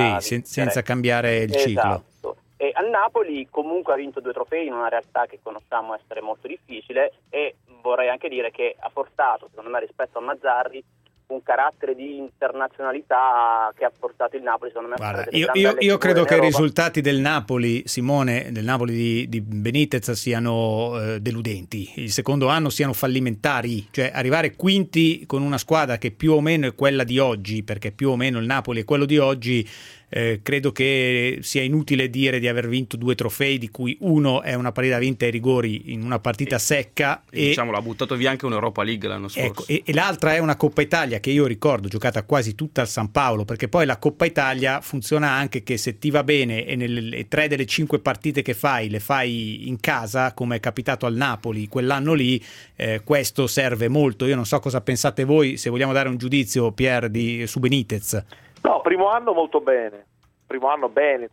senza cambiare il ciclo. Esatto. E al Napoli comunque ha vinto 2 trofei in una realtà che conosciamo essere molto difficile, e vorrei anche dire che ha portato, secondo me, rispetto a Mazzarri, un carattere di internazionalità che ha portato il Napoli, secondo me. Guarda, io credo che i risultati del Napoli, Simone, del Napoli di Benitez siano deludenti. Il secondo anno siano fallimentari, cioè arrivare quinti con una squadra che più o meno è quella di oggi, perché più o meno il Napoli è quello di oggi. Credo che sia inutile dire di aver vinto 2 trofei, di cui uno è una partita vinta ai rigori in una partita secca, e diciamo l'ha buttato via anche un'Europa League l'anno scorso. Ecco, e l'altra è una Coppa Italia che io ricordo giocata quasi tutta al San Paolo, perché poi la Coppa Italia funziona anche che se ti va bene e nelle 3 delle 5 partite che fai le fai in casa, come è capitato al Napoli quell'anno lì, questo serve molto. Io non so cosa pensate voi, se vogliamo dare un giudizio, Pier, su Benitez. No, primo anno molto bene, primo anno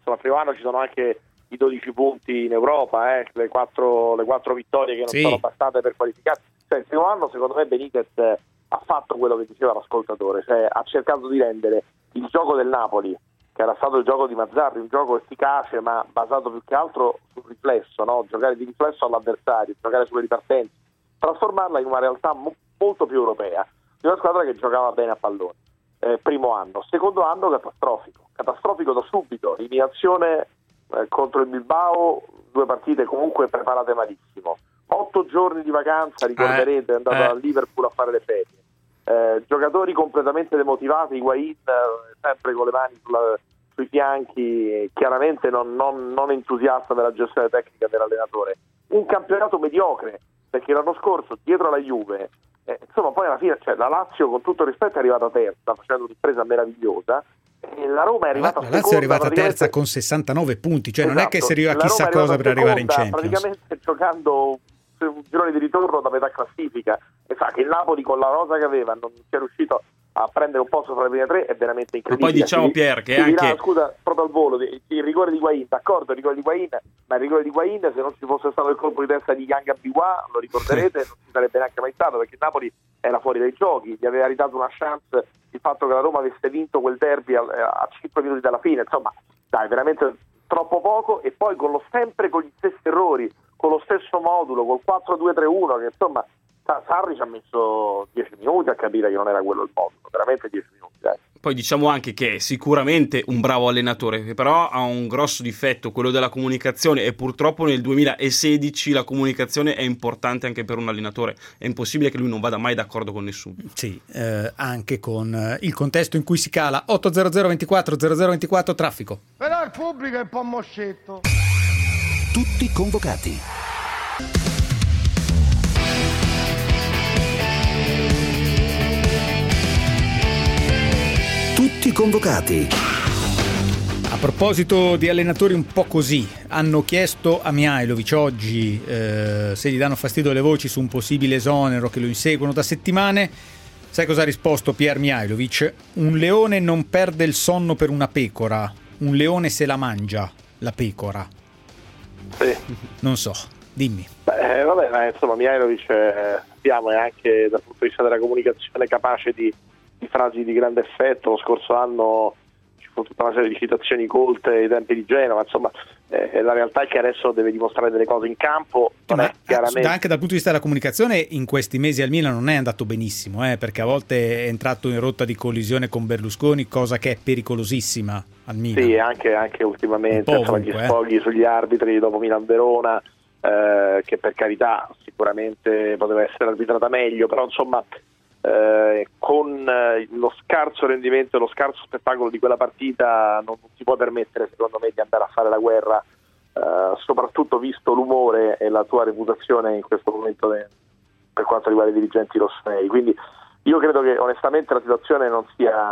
ci sono anche i 12 punti in Europa, le 4 vittorie che non sono bastate per qualificarsi. Cioè, il primo anno secondo me Benitez ha fatto quello che diceva l'ascoltatore, cioè ha cercato di rendere il gioco del Napoli, che era stato il gioco di Mazzarri, un gioco efficace ma basato più che altro sul riflesso, no? Giocare di riflesso all'avversario, giocare sulle ripartenze, trasformarla in una realtà molto più europea, di una squadra che giocava bene a pallone. Primo anno. Secondo anno catastrofico da subito, eliminazione contro il Bilbao, 2 partite comunque preparate malissimo, 8 giorni di vacanza, ricorderete, è andato a Liverpool a fare le ferie, giocatori completamente demotivati, Higuaín sempre con le mani sui fianchi, chiaramente non entusiasta della gestione tecnica dell'allenatore, un campionato mediocre, perché l'anno scorso dietro alla Juve insomma poi alla fine, cioè, la Lazio con tutto il rispetto è arrivata terza facendo un'impresa meravigliosa, e la Roma è arrivata seconda. La Lazio è arrivata terza con 69 punti, cioè non è che serviva chissà cosa per arrivare in Champions, praticamente giocando un girone di ritorno da metà classifica, e sa che il Napoli con la rosa che aveva non sia riuscito a prendere un posto fra le prime 3 è veramente incredibile. Ma poi diciamo, Pier, che anche dirà, scusa, proprio al volo, il rigore di Higuaín, d'accordo, il rigore di Higuaín, ma il rigore di Higuaín, se non ci fosse stato il colpo di testa di Yanga Biwa, lo ricorderete, non ci sarebbe neanche mai stato, perché il Napoli era fuori dai giochi, gli aveva ridato una chance il fatto che la Roma avesse vinto quel derby a 5 minuti dalla fine, insomma, dai, veramente troppo poco, e poi sempre con gli stessi errori, con lo stesso modulo, col 4-2-3-1, che insomma Sarri ci ha messo 10 minuti a capire che non era quello il modulo, veramente 10 minuti, dai. Poi diciamo anche che è sicuramente un bravo allenatore, che però ha un grosso difetto, quello della comunicazione, e purtroppo nel 2016 la comunicazione è importante anche per un allenatore. È impossibile che lui non vada mai d'accordo con nessuno. Sì, anche con il contesto in cui si cala. 800 24 0024 traffico. Però il pubblico è un po' moscetto. Tutti convocati. Tutti convocati. A proposito di allenatori un po' così, hanno chiesto a Mihajlović oggi se gli danno fastidio le voci su un possibile esonero, che lo inseguono da settimane. Sai cosa ha risposto Pierre Mihajlović? Un leone non perde il sonno per una pecora, un leone se la mangia, la pecora. Sì. Non so, dimmi. Vabbè, ma insomma Mihajlović sappiamo è anche dal punto di vista della comunicazione capace di frasi di grande effetto. Lo scorso anno ci fu tutta una serie di citazioni colte ai tempi di Genova, insomma la realtà è che adesso deve dimostrare delle cose in campo. Ma chiaramente anche dal punto di vista della comunicazione in questi mesi al Milan non è andato benissimo, perché a volte è entrato in rotta di collisione con Berlusconi, cosa che è pericolosissima al Milan. Sì, anche ultimamente gli sfoghi sugli arbitri dopo Milan-Verona, che per carità sicuramente poteva essere arbitrata meglio, però insomma con lo scarso rendimento e lo scarso spettacolo di quella partita non si può permettere, secondo me, di andare a fare la guerra, soprattutto visto l'umore e la tua reputazione in questo momento per quanto riguarda i dirigenti rossoneri. Quindi io credo che onestamente la situazione non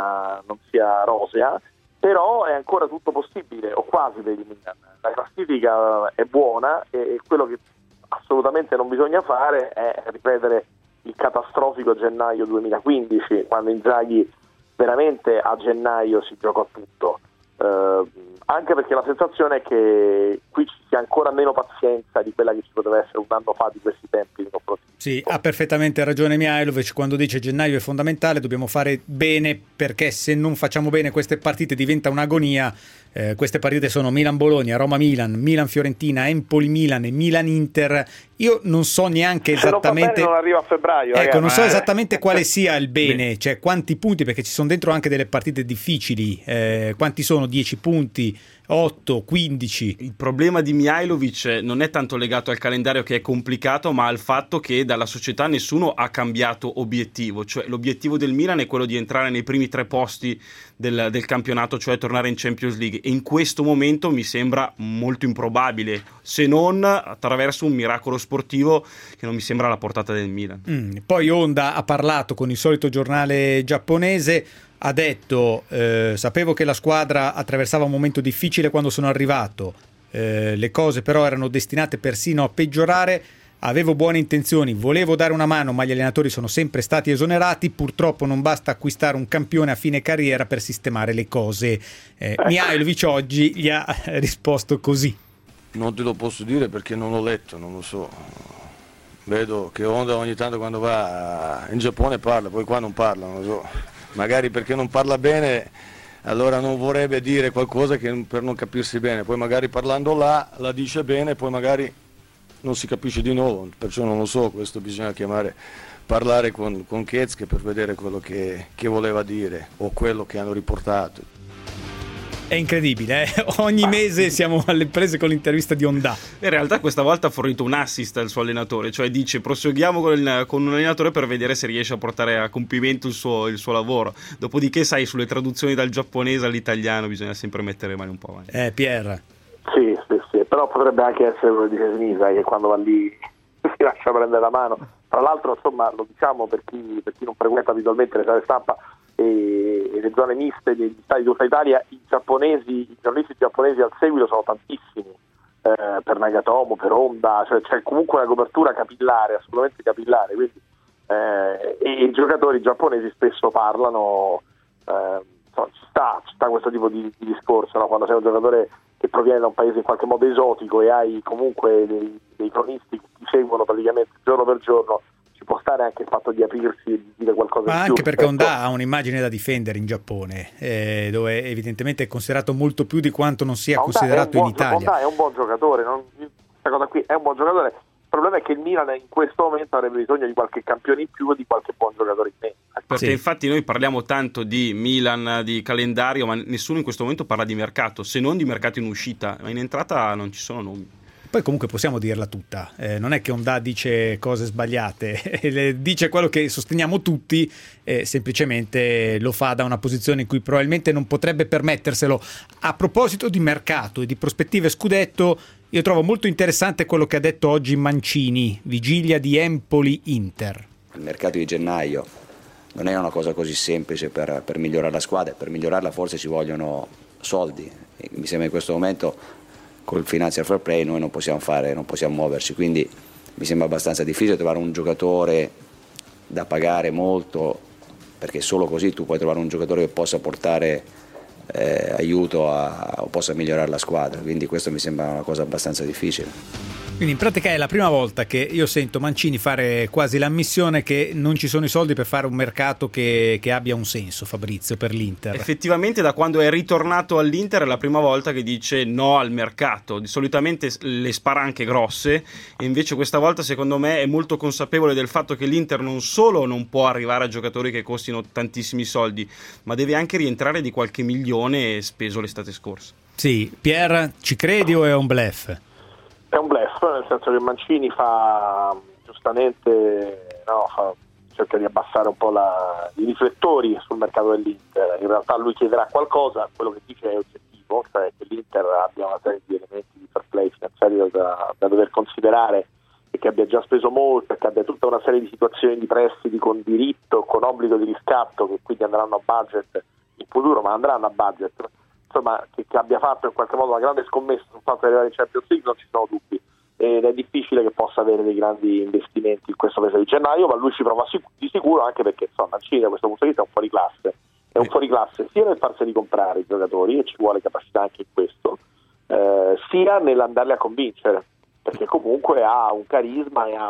sia rosea, però è ancora tutto possibile, o quasi, per il Milan. La classifica è buona e quello che assolutamente non bisogna fare è ripetere il catastrofico gennaio 2015, quando Inzaghi veramente a gennaio si giocò tutto, anche perché la sensazione è che qui ci sia ancora meno pazienza di quella che ci poteva essere un anno fa di questi tempi. Sì, ha perfettamente ragione Mihajlović quando dice gennaio è fondamentale, dobbiamo fare bene, perché se non facciamo bene queste partite diventa un'agonia. Queste partite sono Milan-Bologna, Roma-Milan, Milan-Fiorentina, Empoli-Milan e Milan-Inter. Io non so neanche esattamente, non arriva a febbraio, ecco, non so esattamente quale sia il bene, cioè quanti punti, perché ci sono dentro anche delle partite difficili. Quanti sono? 10 punti, 8, 15. Il problema di Mihajlović non è tanto legato al calendario, che è complicato, ma al fatto che dalla società nessuno ha cambiato obiettivo. Cioè l'obiettivo del Milan è quello di entrare nei primi 3 posti del campionato, cioè tornare in Champions League, e in questo momento mi sembra molto improbabile, se non attraverso un miracolo sportivo che non mi sembra alla portata del Milan. Poi Honda ha parlato con il solito giornale giapponese, ha detto sapevo che la squadra attraversava un momento difficile quando sono arrivato, le cose però erano destinate persino a peggiorare, avevo buone intenzioni, volevo dare una mano, ma gli allenatori sono sempre stati esonerati, purtroppo non basta acquistare un campione a fine carriera per sistemare le cose. Mihajlović oggi gli ha risposto così. Non te lo posso dire perché non l'ho letto, non lo so. Vedo che Honda ogni tanto quando va in Giappone parla, poi qua non parla, non lo so. Magari perché non parla bene, allora non vorrebbe dire qualcosa per non capirsi bene, poi magari parlando la dice bene, poi magari non si capisce di nuovo, perciò non lo so, questo bisogna parlare con Ketzke per vedere quello che voleva dire o quello che hanno riportato. È incredibile, ogni mese siamo alle prese con l'intervista di Honda. In realtà questa volta ha fornito un assist al suo allenatore, cioè dice proseguiamo con un allenatore per vedere se riesce a portare a compimento il suo lavoro. Dopodiché sai, sulle traduzioni dal giapponese all'italiano bisogna sempre mettere le mani un po' avanti. Pierre. Sì, però potrebbe anche essere quello di Sinisa che quando va lì si lascia prendere la mano. Tra l'altro, insomma, lo diciamo per chi non frequenta abitualmente le sale stampa e le zone miste degli stadi di tutta Italia, i giornalisti giapponesi al seguito sono tantissimi, per Nagatomo, per Honda, cioè c'è comunque una copertura capillare, assolutamente capillare, quindi e i giocatori giapponesi spesso parlano, ci sta questo tipo di discorso, no? Quando sei un giocatore che proviene da un paese in qualche modo esotico e hai comunque dei cronisti che ti seguono praticamente giorno per giorno, ci può stare anche il fatto di aprirsi e di dire qualcosa ma in più. Anche perché Honda ha un'immagine da difendere in Giappone, dove evidentemente è considerato molto più di quanto non sia considerato in Italia. Honda è un buon giocatore, questa cosa qui è un buon giocatore. Il problema è che il Milan in questo momento avrebbe bisogno di qualche campione in più o di qualche buon giocatore in meno. Perché infatti noi parliamo tanto di Milan, di calendario, ma nessuno in questo momento parla di mercato, se non di mercato in uscita, ma in entrata non ci sono nomi. Poi comunque possiamo dirla tutta, non è che Ondà dice cose sbagliate, dice quello che sosteniamo tutti, semplicemente lo fa da una posizione in cui probabilmente non potrebbe permetterselo. A proposito di mercato e di prospettive scudetto, io trovo molto interessante quello che ha detto oggi Mancini, vigilia di Empoli-Inter. Il mercato di gennaio non è una cosa così semplice per migliorare la squadra, per migliorarla forse ci vogliono soldi, e mi sembra in questo momento col financial fair play noi non possiamo muoverci, quindi mi sembra abbastanza difficile trovare un giocatore da pagare molto, perché solo così tu puoi trovare un giocatore che possa portare aiuto o possa migliorare la squadra, quindi questo mi sembra una cosa abbastanza difficile. Quindi in pratica è la prima volta che io sento Mancini fare quasi l'ammissione che non ci sono i soldi per fare un mercato che abbia un senso, Fabrizio, per l'Inter. Effettivamente da quando è ritornato all'Inter è la prima volta che dice no al mercato. Solitamente le spara anche grosse, e invece questa volta secondo me è molto consapevole del fatto che l'Inter non solo non può arrivare a giocatori che costino tantissimi soldi, ma deve anche rientrare di qualche milione speso l'estate scorsa. Sì, Pier, ci credi o è un bluff? È un bluff, nel senso che Mancini fa giustamente cerca di abbassare un po' i riflettori sul mercato dell'Inter. In realtà lui chiederà qualcosa, quello che dice è oggettivo, cioè che l'Inter abbia una serie di elementi di fair play finanziario da dover considerare, e che abbia già speso molto, e che abbia tutta una serie di situazioni di prestiti con diritto, con obbligo di riscatto, che quindi andranno a budget in futuro, ma andranno a budget. Insomma, che abbia fatto in qualche modo una grande scommessa sul fatto di arrivare in Champions League non ci sono dubbi, ed è difficile che possa avere dei grandi investimenti in questo mese di gennaio, ma lui ci prova di sicuro, anche perché Mancini da questo punto di vista è un fuoriclasse sia nel farseli comprare i giocatori, e ci vuole capacità anche in questo, sia nell'andarli a convincere, perché comunque ha un carisma e ha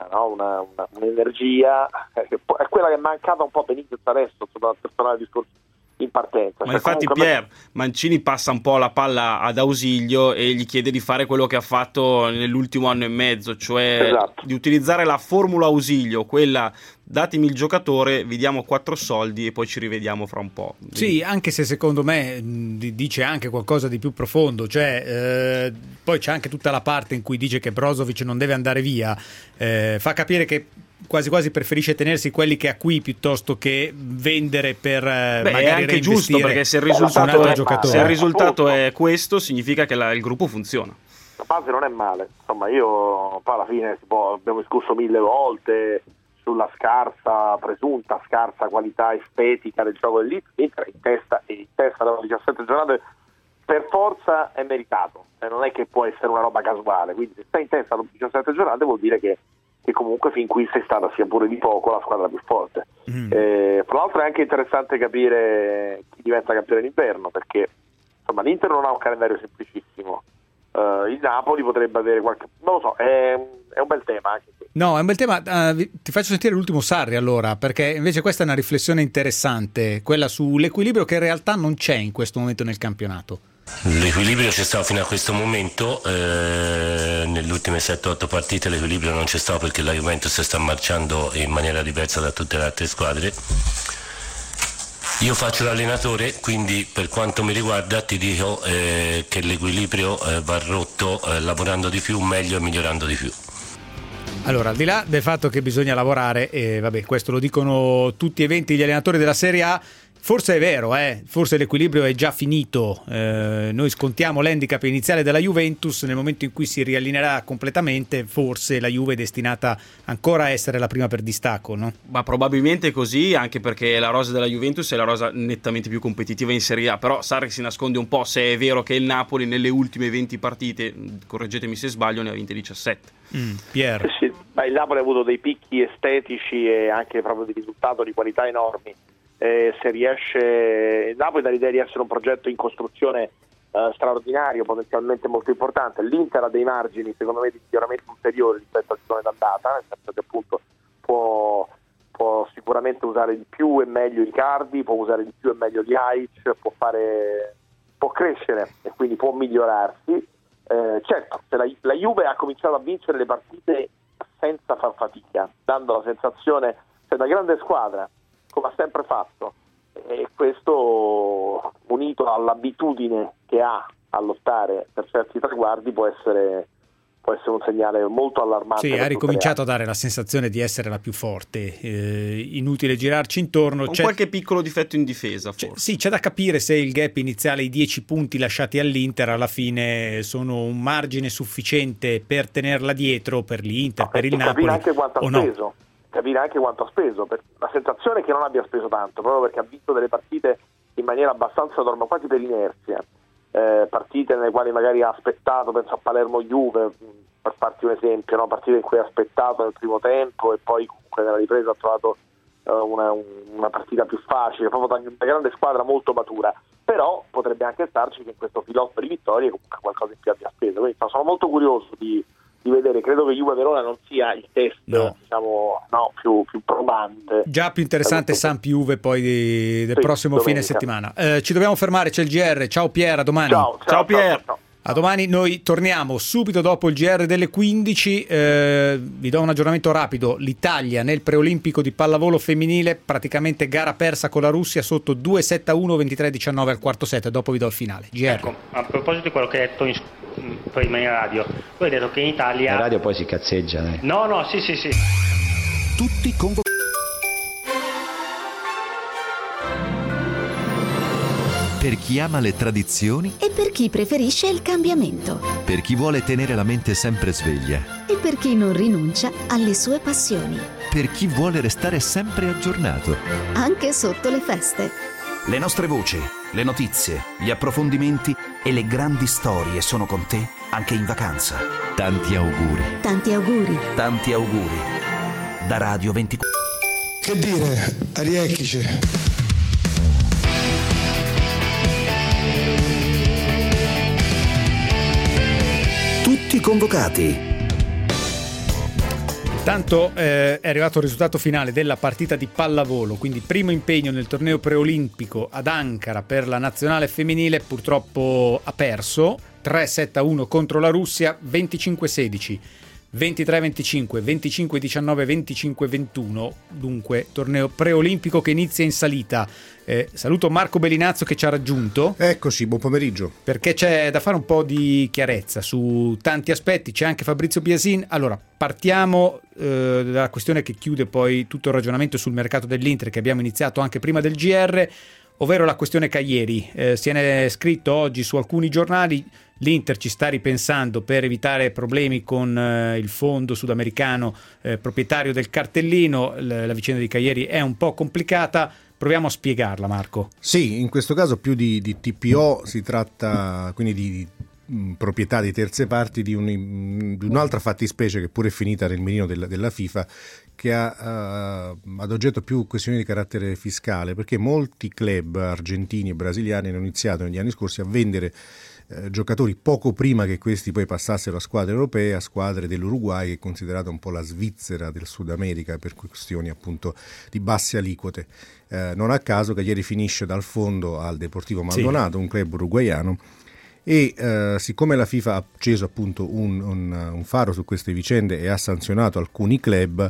un'energia, è quella che è mancata un po' a Benitez adesso, dal personale discorso in partenza. Ma infatti Pier, Mancini passa un po' la palla ad Ausilio e gli chiede di fare quello che ha fatto nell'ultimo anno e mezzo, cioè di utilizzare la formula Ausilio, quella datemi il giocatore, vi diamo 4 soldi e poi ci rivediamo fra un po'. Sì, anche se secondo me dice anche qualcosa di più profondo, cioè poi c'è anche tutta la parte in cui dice che Brozovic non deve andare via, fa capire che quasi quasi preferisce tenersi quelli che ha qui piuttosto che vendere per magari è anche giusto, perché se il risultato è questo, significa che il gruppo funziona. La base non è male, insomma, io poi alla fine abbiamo discusso 1000 volte sulla presunta scarsa qualità estetica del gioco dell'Inter, in testa dopo 17 giornate per forza è meritato, non è che può essere una roba casuale, quindi se stai in testa dopo 17 giornate vuol dire che comunque fin qui sei stata, sia pure di poco, la squadra più forte. Tra l'altro è anche interessante capire chi diventa campione d'inverno, perché insomma l'Inter non ha un calendario semplicissimo, il Napoli potrebbe avere qualche, non lo so, è un bel tema anche qui. No, è un bel tema. Ti faccio sentire l'ultimo Sarri allora, perché invece questa è una riflessione interessante, quella sull'equilibrio che in realtà non c'è in questo momento nel campionato. L'equilibrio c'è stato fino a questo momento, nelle ultime 7-8 partite l'equilibrio non c'è stato, perché la Juventus sta marciando in maniera diversa da tutte le altre squadre. Io faccio l'allenatore, quindi per quanto mi riguarda ti dico che l'equilibrio va rotto lavorando di più, meglio e migliorando di più. Allora, al di là del fatto che bisogna lavorare, questo lo dicono tutti e 20 gli allenatori della Serie A, forse è vero, forse l'equilibrio è già finito, noi scontiamo l'handicap iniziale della Juventus, nel momento in cui si riallineerà completamente forse la Juve è destinata ancora a essere la prima per distacco, no? Ma probabilmente è così, anche perché la rosa della Juventus è la rosa nettamente più competitiva in Serie A, però Sarri si nasconde un po' se è vero che il Napoli nelle ultime 20 partite, correggetemi se sbaglio, ne ha vinte 17. Pier. Sì, il Napoli ha avuto dei picchi estetici e anche proprio di risultato di qualità enormi. Se riesce, il Napoli dà l'idea di essere un progetto in costruzione straordinario, potenzialmente molto importante. L'Inter ha dei margini secondo me di miglioramento ulteriori rispetto al girone d'andata, nel senso che appunto può sicuramente usare di più e meglio Icardi, può usare di più e meglio Ljajic, può crescere e quindi può migliorarsi. certo, se la Juve ha cominciato a vincere le partite senza far fatica, dando la sensazione che è una grande squadra, come ha sempre fatto, e questo unito all'abitudine che ha a lottare per certi traguardi può essere un segnale molto allarmante. Sì, ha ricominciato a dare la sensazione di essere la più forte, inutile girarci intorno. Con qualche piccolo difetto in difesa, forse. Sì, c'è da capire se il gap iniziale, i 10 punti lasciati all'Inter, alla fine sono un margine sufficiente per tenerla dietro, per l'Inter, per il Napoli, capire anche quanto o ha no. speso, capire anche quanto ha speso. La sensazione è che non abbia speso tanto, proprio perché ha vinto delle partite in maniera abbastanza normale, quasi per inerzia. Partite nelle quali magari ha aspettato, penso a Palermo-Juve, per farti un esempio, no? Partite in cui ha aspettato nel primo tempo e poi comunque nella ripresa ha trovato una partita più facile, proprio da una grande squadra molto matura. Però potrebbe anche starci che in questo filotto di vittorie comunque qualcosa in più abbia speso, quindi sono molto curioso di vedere. Credo che Juve-Verona non sia il test più probante. Già più interessante Samp-Juve poi del prossimo domenica. fine settimana. Ci dobbiamo fermare, c'è il GR. Ciao Pier, a domani. Ciao Pier. Ciao. A domani. Noi torniamo subito dopo il GR delle 15. Vi do un aggiornamento rapido. L'Italia nel preolimpico di pallavolo femminile, praticamente gara persa con la Russia sotto 2-7-1, 23-19 al quarto set. Dopo vi do il finale. GR. Ecco, a proposito di quello che hai detto prima in radio, tu hai detto che in Italia... In radio poi si cazzeggia. No, sì. Tutti convocati. Per chi ama le tradizioni e per chi preferisce il cambiamento, per chi vuole tenere la mente sempre sveglia e per chi non rinuncia alle sue passioni, per chi vuole restare sempre aggiornato, anche sotto le feste. Le nostre voci, le notizie, gli approfondimenti e le grandi storie sono con te anche in vacanza. Tanti auguri. Tanti auguri. Tanti auguri. Da Radio 24. Che dire, rieccoci. Tutti convocati. Tanto è arrivato il risultato finale della partita di pallavolo, quindi primo impegno nel torneo preolimpico ad Ankara per la nazionale femminile. Purtroppo ha perso 3-7-1 contro la Russia, 25-16, 23-25, 25-19, 25-21. Dunque torneo preolimpico che inizia in salita. Saluto Marco Bellinazzo che ci ha raggiunto. Eccoci, buon pomeriggio. Perché c'è da fare un po' di chiarezza su tanti aspetti. C'è anche Fabrizio Biasin. Allora, partiamo dalla questione che chiude poi tutto il ragionamento sul mercato dell'Inter che abbiamo iniziato anche prima del GR, ovvero la questione Caglieri. Si è scritto oggi su alcuni giornali, l'Inter ci sta ripensando per evitare problemi con il fondo sudamericano proprietario del cartellino. La vicenda di Caglieri è un po' complicata. Proviamo a spiegarla, Marco. Sì, in questo caso più di TPO si tratta quindi di proprietà di terze parti di un'altra fattispecie che pure è finita nel mirino della FIFA, che ha ad oggetto più questioni di carattere fiscale, perché molti club argentini e brasiliani hanno iniziato negli anni scorsi a vendere giocatori poco prima che questi poi passassero a squadre europee, a squadre dell'Uruguay, che è considerata un po' la Svizzera del Sud America per questioni appunto di basse aliquote. Non a caso Cagliari finisce dal fondo al Deportivo Maldonado, un club uruguaiano, e siccome la FIFA ha acceso appunto un faro su queste vicende e ha sanzionato alcuni club,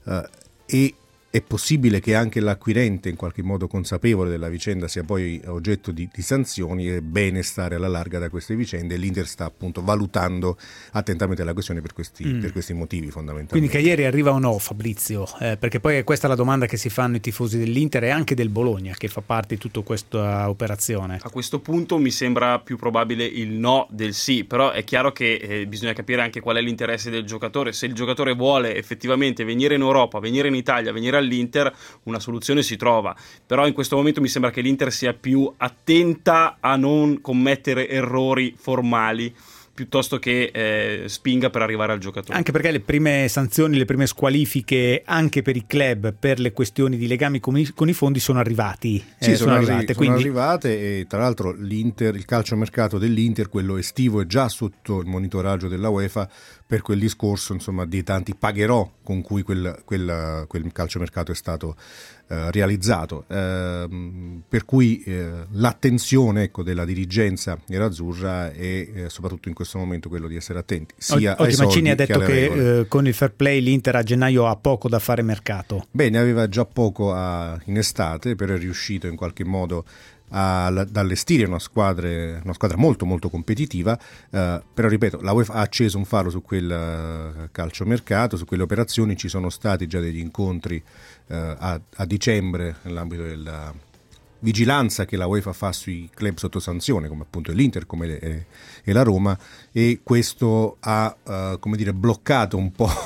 e è possibile che anche l'acquirente, in qualche modo consapevole della vicenda, sia poi oggetto di sanzioni. È bene stare alla larga da queste vicende, e l'Inter sta appunto valutando attentamente la questione per questi motivi fondamentalmente. Quindi Cagliari arriva o no, Fabrizio? Perché poi questa è la domanda che si fanno i tifosi dell'Inter e anche del Bologna, che fa parte di tutta questa operazione. A questo punto mi sembra più probabile il no del sì, però è chiaro che bisogna capire anche qual è l'interesse del giocatore. Se il giocatore vuole effettivamente venire in Europa, venire in Italia, venire all'Inter, una soluzione si trova. Però in questo momento mi sembra che l'Inter sia più attenta a non commettere errori formali piuttosto che spinga per arrivare al giocatore. Anche perché le prime sanzioni, le prime squalifiche anche per i club per le questioni di legami con i fondi sono arrivati. Sono arrivate, e tra l'altro l'Inter, il calciomercato dell'Inter, quello estivo, è già sotto il monitoraggio della UEFA per quel discorso, insomma, dei tanti pagherò con cui quel calciomercato è stato realizzato, per cui l'attenzione, ecco, della dirigenza nerazzurra è soprattutto in questo momento quello di essere attenti sia oggi Mancini ha detto che con il fair play l'Inter a gennaio ha poco da fare mercato. Beh, ne aveva già poco in estate, però è riuscito in qualche modo ad allestire una squadra molto molto competitiva, però ripeto, la UEFA ha acceso un faro su quel calciomercato, su quelle operazioni. Ci sono stati già degli incontri a dicembre nell'ambito della vigilanza che la UEFA fa sui club sotto sanzione, come appunto l'Inter, come e la Roma, e questo ha bloccato un po'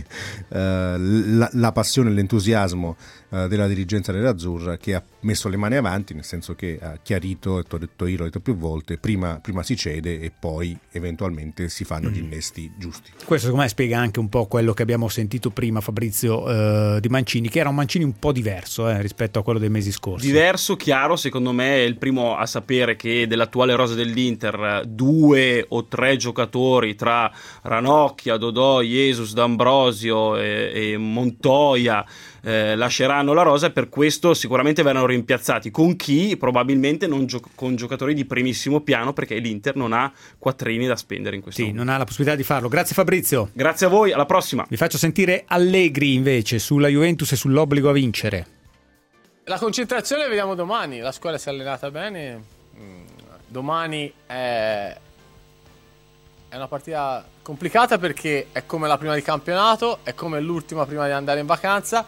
la passione e l'entusiasmo della dirigenza nerazzurra, che ha messo le mani avanti, nel senso che ha chiarito, l'ho detto più volte, prima si cede e poi eventualmente si fanno gli innesti giusti. Questo secondo me spiega anche un po' quello che abbiamo sentito prima, Fabrizio, di Mancini, che era un Mancini un po' diverso rispetto a quello dei mesi scorsi. Diverso, chiaro, secondo me è il primo a sapere che dell'attuale rosa dell'Inter 2 o 3 giocatori tra Ranocchia, Dodò, Jesus, D'Ambrosio e Montoya lasceranno la rosa, e per questo sicuramente verranno rimpiazzati con chi probabilmente non con giocatori di primissimo piano, perché l'Inter non ha quattrini da spendere in questo momento. Non ha la possibilità di farlo. Grazie Fabrizio. Grazie a voi, alla prossima. Vi faccio sentire Allegri invece sulla Juventus e sull'obbligo a vincere. La concentrazione vediamo domani, la squadra si è allenata bene, domani è una partita complicata perché è come la prima di campionato, è come l'ultima prima di andare in vacanza,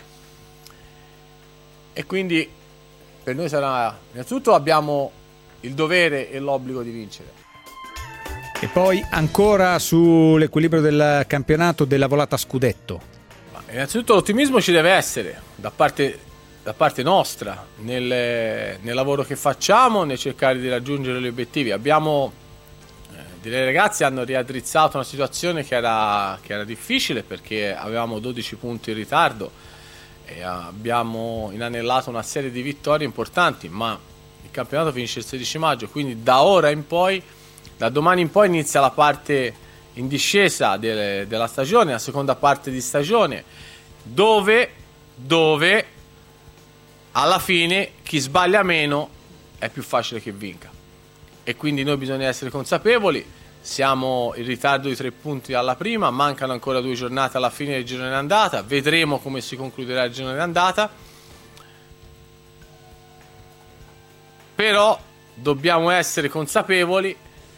e quindi per noi sarà, innanzitutto abbiamo il dovere e l'obbligo di vincere. E poi ancora sull'equilibrio del campionato, della volata a scudetto. Innanzitutto l'ottimismo ci deve essere da parte nostra nel lavoro che facciamo, nel cercare di raggiungere gli obiettivi. Delle ragazze hanno riaddrizzato una situazione che era difficile, perché avevamo 12 punti in ritardo e abbiamo inanellato una serie di vittorie importanti, ma il campionato finisce il 16 maggio, quindi da domani in poi inizia la parte in discesa della stagione, la seconda parte di stagione, dove alla fine chi sbaglia meno è più facile che vinca, e quindi noi bisogna essere consapevoli. Siamo in ritardo di 3 punti alla prima, mancano ancora 2 giornate alla fine del girone d'andata, vedremo come si concluderà il girone d'andata, però dobbiamo essere consapevoli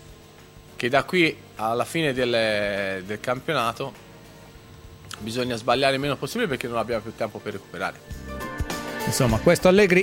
che da qui alla fine del campionato bisogna sbagliare il meno possibile, perché non abbiamo più tempo per recuperare. Insomma, questo Allegri.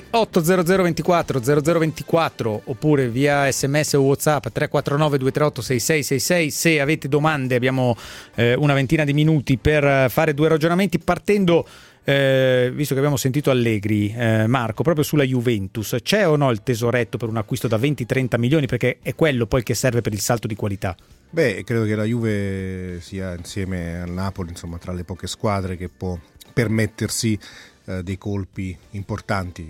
80024 0024 oppure via SMS o WhatsApp 349 238 6666. Se avete domande abbiamo una ventina di minuti per fare 2 ragionamenti, partendo visto che abbiamo sentito Allegri, Marco, proprio sulla Juventus. C'è o no il tesoretto per un acquisto da 20-30 milioni, perché è quello poi che serve per il salto di qualità? Beh, credo che la Juve sia, insieme al Napoli, insomma, tra le poche squadre che può permettersi dei colpi importanti,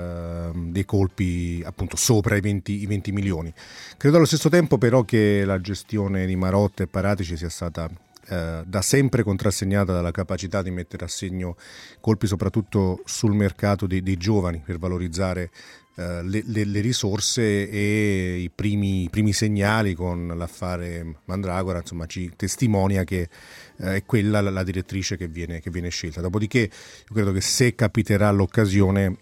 dei colpi appunto sopra i 20 milioni. Credo allo stesso tempo però che la gestione di Marotta e Paratici sia stata da sempre contrassegnata dalla capacità di mettere a segno colpi soprattutto sul mercato dei giovani, per valorizzare le risorse, e i primi segnali con l'affare Mandragora, insomma, ci testimonia che è quella la direttrice che viene scelta. Dopodiché io credo che se capiterà l'occasione,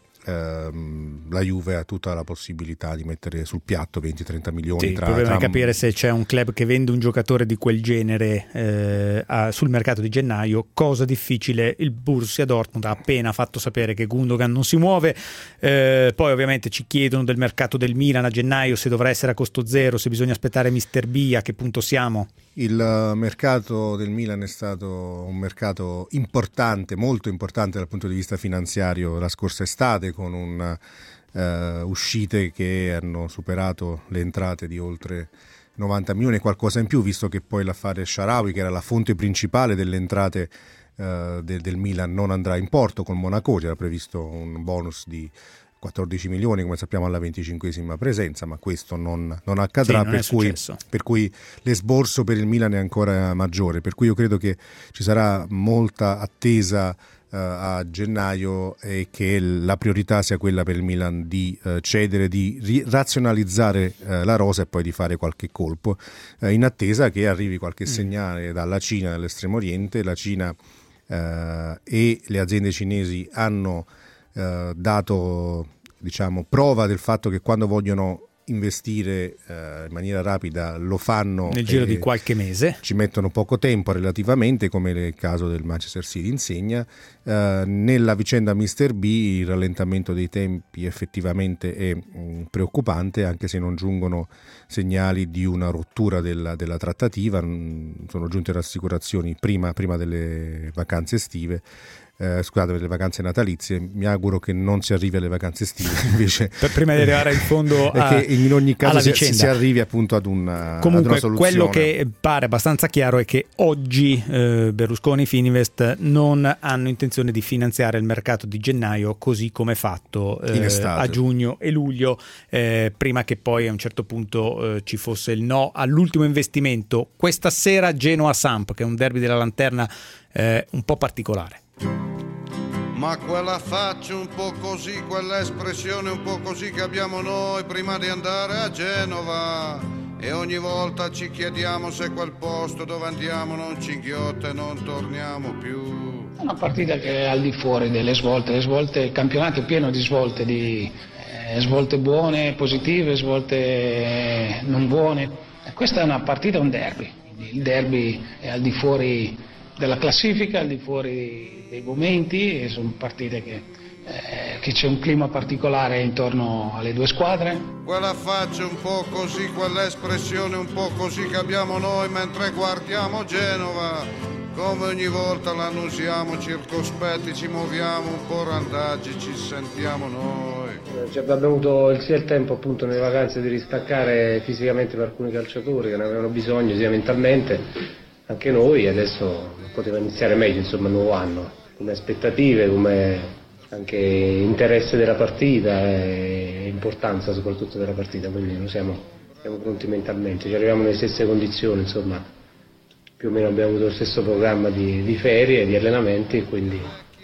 la Juve ha tutta la possibilità di mettere sul piatto 20-30 milioni. Il problema è capire se c'è un club che vende un giocatore di quel genere sul mercato di gennaio, cosa difficile. Il Borussia Dortmund ha appena fatto sapere che Gundogan non si muove, poi ovviamente ci chiedono del mercato del Milan a gennaio, se dovrà essere a costo zero, se bisogna aspettare Mr. B, a che punto siamo? Il mercato del Milan è stato un mercato importante, molto importante dal punto di vista finanziario la scorsa estate, con uscite che hanno superato le entrate di oltre 90 milioni e qualcosa in più, visto che poi l'affare Shaarawy, che era la fonte principale delle entrate del Milan, non andrà in porto con Monaco. C'era previsto un bonus di 14 milioni, come sappiamo, alla 25esima presenza, ma questo non accadrà, per cui l'esborso per il Milan è ancora maggiore, per cui io credo che ci sarà molta attesa a gennaio e che la priorità sia quella per il Milan di cedere, di razionalizzare la rosa e poi di fare qualche colpo, in attesa che arrivi qualche segnale dalla Cina, dall'Estremo Oriente. La Cina e le aziende cinesi hanno dato, diciamo, prova del fatto che quando vogliono investire in maniera rapida lo fanno nel giro di qualche mese, ci mettono poco tempo relativamente, come nel caso del Manchester City insegna. Nella vicenda Mr. B il rallentamento dei tempi effettivamente è preoccupante, anche se non giungono segnali di una rottura della trattativa. Sono giunte rassicurazioni prima delle vacanze estive, delle vacanze natalizie. Mi auguro che non si arrivi alle vacanze estive invece prima di arrivare in fondo che in ogni caso si arrivi appunto ad una soluzione. Quello che pare abbastanza chiaro è che oggi Berlusconi e Fininvest non hanno intenzione di finanziare il mercato di gennaio così come fatto a giugno e luglio, prima che poi a un certo punto ci fosse il no all'ultimo investimento. Questa sera Genoa-Samp, che è un derby della Lanterna un po' particolare. Ma quella faccia un po' così, quella espressione un po' così che abbiamo noi prima di andare a Genova, e ogni volta ci chiediamo se quel posto dove andiamo non ci inghiotta e non torniamo più. È una partita che è al di fuori delle svolte, il campionato è pieno di svolte, svolte buone, positive, svolte non buone. Questa è una partita, un derby. Il derby è al di fuori della classifica, al di fuori dei momenti, e sono partite che c'è un clima particolare intorno alle due squadre. Quella faccia un po' così, quell'espressione un po' così che abbiamo noi mentre guardiamo Genova, come ogni volta l'annusiamo circospetti, ci muoviamo un po' randaggi, ci sentiamo noi. Ci abbiamo avuto sia il tempo appunto nelle vacanze di ristaccare fisicamente per alcuni calciatori che ne avevano bisogno, sia mentalmente, anche noi. Adesso poteva iniziare meglio, insomma, il nuovo anno, come aspettative, come anche interesse della partita e importanza soprattutto della partita, quindi noi siamo pronti mentalmente, ci arriviamo nelle stesse condizioni, insomma, più o meno abbiamo avuto lo stesso programma di ferie, di allenamenti, e quindi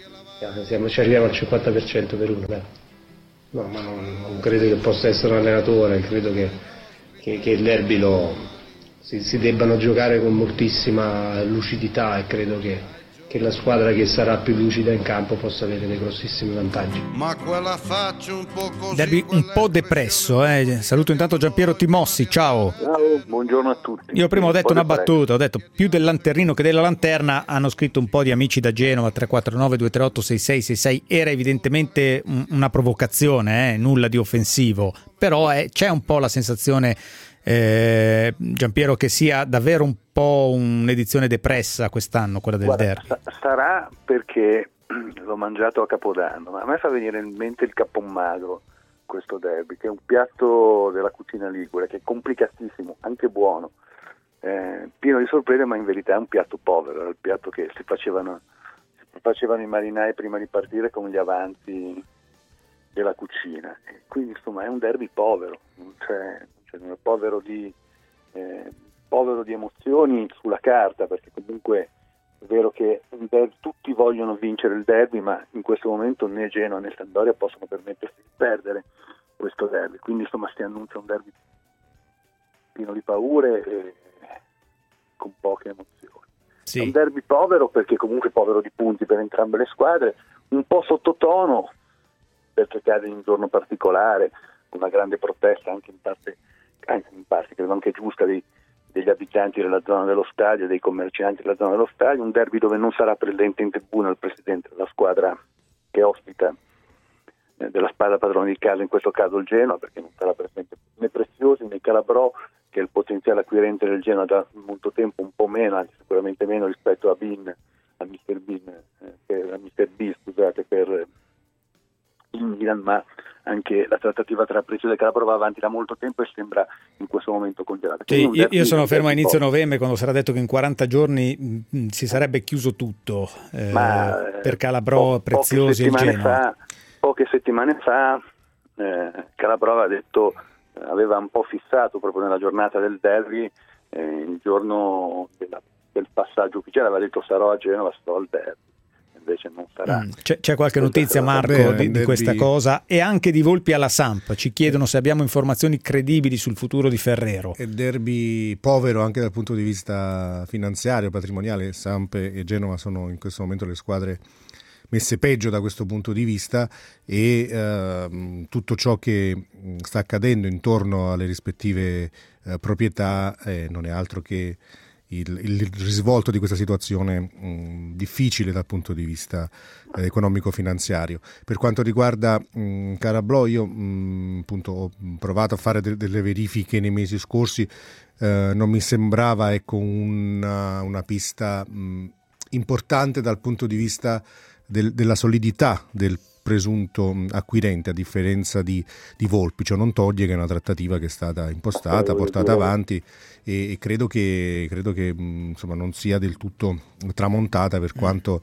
ci arriviamo al 50% per uno. No, ma non credo che possa essere un allenatore, credo che il derby si debbano giocare con moltissima lucidità, e credo che la squadra che sarà più lucida in campo possa avere dei grossissimi vantaggi. Ma quella faccia un po' così, derby un po' depresso, Saluto intanto Giampiero Timossi, ciao. Ciao, buongiorno a tutti. Io prima ho detto una battuta, ho detto più del lanternino che della lanterna. Hanno scritto un po' di amici da Genova, 349 238 6666, era evidentemente una provocazione, nulla di offensivo, però c'è un po' la sensazione, Giampiero, che sia davvero un po' un'edizione depressa quest'anno, quella del derby. Sarà perché l'ho mangiato a Capodanno, ma a me fa venire in mente il Capomagro, questo derby, che è un piatto della cucina ligure, che è complicatissimo, anche buono, pieno di sorprese, ma in verità è un piatto povero, era il piatto che si facevano i marinai prima di partire con gli avanzi della cucina, e quindi insomma è un derby povero, povero di emozioni sulla carta, perché comunque è vero che tutti vogliono vincere il derby, ma in questo momento né Genoa né Sampdoria possono permettersi di perdere questo derby, quindi insomma si annuncia un derby pieno di paure e con poche emozioni. Sì. È un derby povero perché comunque povero di punti per entrambe le squadre, un po' sottotono perché cade in un giorno particolare, una grande protesta anche in parte credo anche giusta degli abitanti della zona dello stadio, dei commercianti della zona dello stadio, un derby dove non sarà presente in tribuna il presidente della squadra che ospita, della squadra padrona di casa, in questo caso il Genoa, perché non sarà presente né Preziosi né Calabrò, che è il potenziale acquirente del Genoa da molto tempo, un po' meno, anche sicuramente meno rispetto a Mr. B, per il Milan, ma anche la trattativa tra Preziosi e Calabrò va avanti da molto tempo e sembra in questo momento congelata. Sì, io sono fermo a inizio novembre, quando sarà detto che in 40 giorni si sarebbe chiuso tutto per Calabrò, Preziosi e il Genoa. Poche settimane fa Calabrò aveva un po' fissato proprio nella giornata del derby, il giorno del passaggio ufficiale, aveva detto sarò a Genova, sarò al derby. Invece non sarà. C'è qualche notizia, Marco, di questa cosa, e anche di Volpi alla Samp? Ci chiedono se abbiamo informazioni credibili sul futuro di Ferrero. È derby povero anche dal punto di vista finanziario, patrimoniale. Samp e Genova sono in questo momento le squadre messe peggio da questo punto di vista, e tutto ciò che sta accadendo intorno alle rispettive proprietà non è altro che il risvolto di questa situazione difficile dal punto di vista economico-finanziario. Per quanto riguarda Calabrò, io appunto ho provato a fare delle verifiche nei mesi scorsi, non mi sembrava una pista importante dal punto di vista della solidità del presunto acquirente, a differenza di Volpi. Ciò non toglie che è una trattativa che è stata impostata, portata avanti, e credo che insomma non sia del tutto tramontata, per quanto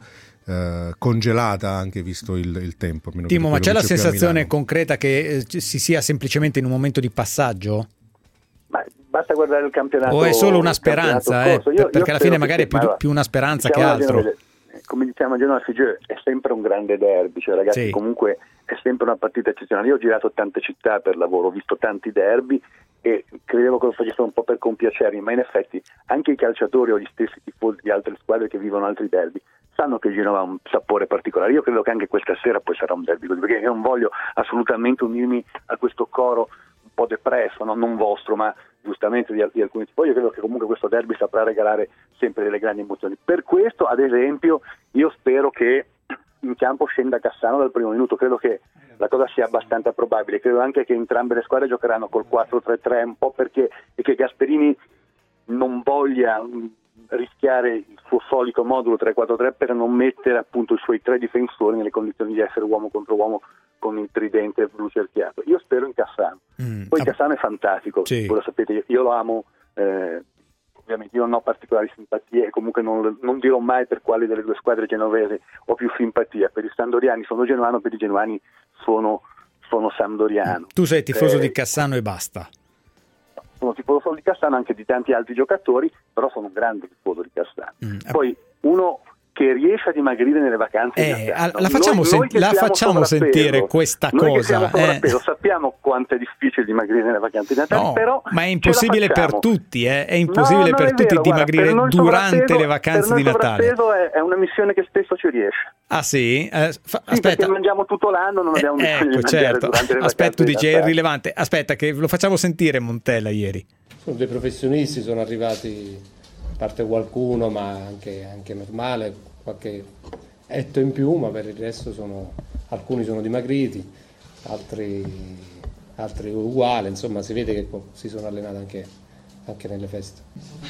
congelata, anche visto il tempo. Timo, ma c'è la sensazione concreta che si sia semplicemente in un momento di passaggio? Ma basta guardare il campionato. O è solo una speranza? Perché alla fine magari è più una speranza che altro. Come diciamo a Genova Figure, è sempre un grande derby, cioè ragazzi, sì, comunque è sempre una partita eccezionale. Io ho girato tante città per lavoro, ho visto tanti derby e credevo che lo facessero un po' per compiacermi, ma in effetti anche i calciatori o gli stessi tifosi di altre squadre che vivono altri derby sanno che Genova ha un sapore particolare. Io credo che anche questa sera poi sarà un derby così, perché io non voglio assolutamente unirmi a questo coro un po' depresso, no? Non vostro, ma giustamente di alcuni tifosi. Io credo che comunque questo derby saprà regalare sempre delle grandi emozioni. Per questo, ad esempio, io spero che in campo scenda Cassano dal primo minuto. Credo che la cosa sia abbastanza probabile. Credo anche che entrambe le squadre giocheranno col 4-3-3, un po' perché e che Gasperini non voglia rischiare il suo solito modulo 3-4-3 per non mettere appunto i suoi tre difensori nelle condizioni di essere uomo contro uomo con il tridente blu cerchiato. Io spero in Cassano. Poi Cassano è fantastico, sì, voi lo sapete, io lo amo, ovviamente io non ho particolari simpatie e comunque non dirò mai per quale delle due squadre genovese ho più simpatia. Per i sandoriani sono genuano, per i genuani sono sampdoriano. Tu sei tifoso di Cassano e basta? Sono tifoso solo di Cassano, anche di tanti altri giocatori, però sono un grande tifoso di Cassano. Poi uno che riesce a dimagrire nelle vacanze di Natale. La facciamo sentire questa cosa. Sappiamo quanto è difficile dimagrire nelle vacanze di Natale, però ma è impossibile per tutti, è impossibile per tutti dimagrire durante le vacanze di Natale. È una missione che spesso ci riesce. Ah sì? Aspetta. Perché mangiamo tutto l'anno, non abbiamo bisogno di mangiare durante le vacanze. Tu dici è irrilevante. Aspetta che lo facciamo sentire Montella ieri. Sono dei professionisti, sono arrivati, a parte qualcuno, ma anche normale, qualche etto in più, ma per il resto alcuni sono dimagriti, altri uguali, insomma si vede che si sono allenati anche nelle feste.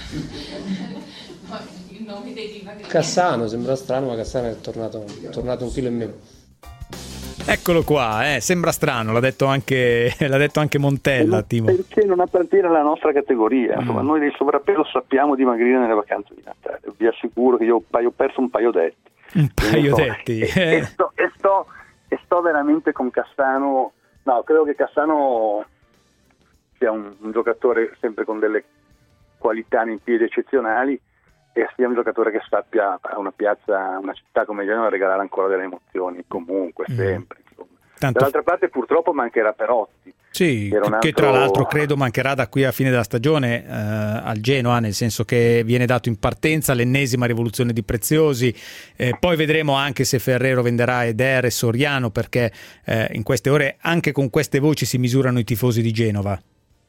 Il nome dei dimagriti. Cassano, sembra strano, ma Cassano è tornato 1 chilo in meno. Eccolo qua, sembra strano, l'ha detto anche Montella, Timo. Perché non appartiene alla nostra categoria. Insomma, noi del sovrappeso sappiamo dimagrire nelle vacanze di Natale. Vi assicuro che io ho perso un paio detti. E sto veramente con Cassano. No, credo che Cassano sia un giocatore sempre con delle qualità in piedi eccezionali, e sia un giocatore che sappia a una città come Genova regalare ancora delle emozioni, comunque, sempre. Dall'altra parte purtroppo mancherà Perotti. Sì, che tra l'altro credo mancherà da qui a fine della stagione al Genoa, nel senso che viene dato in partenza l'ennesima rivoluzione di Preziosi, poi vedremo anche se Ferrero venderà Eder e Soriano, perché in queste ore anche con queste voci si misurano i tifosi di Genova.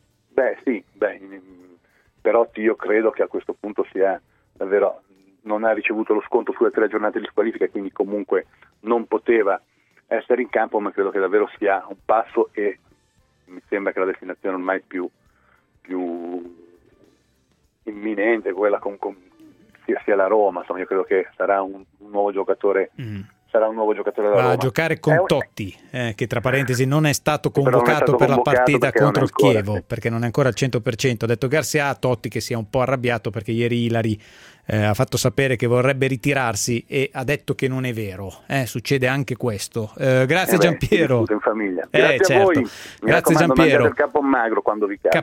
Perotti io credo che a questo punto sia davvero, non ha ricevuto lo sconto sulle 3 giornate di squalifica, quindi comunque non poteva essere in campo, ma credo che davvero sia un passo, e mi sembra che la destinazione ormai più imminente, quella sia la Roma. Insomma, io credo che sarà un nuovo giocatore. Sarà un nuovo giocatore della Roma. A giocare con Totti, che tra parentesi non è stato convocato per la partita contro il Chievo, perché non è ancora al 100%. Ha detto Garcia a Totti che sia un po' arrabbiato perché ieri Ilari ha fatto sapere che vorrebbe ritirarsi e ha detto che non è vero. Succede anche questo. Grazie Giampiero. In famiglia. Grazie a voi. Grazie Giampiero. Il Capomagro quando vi capita.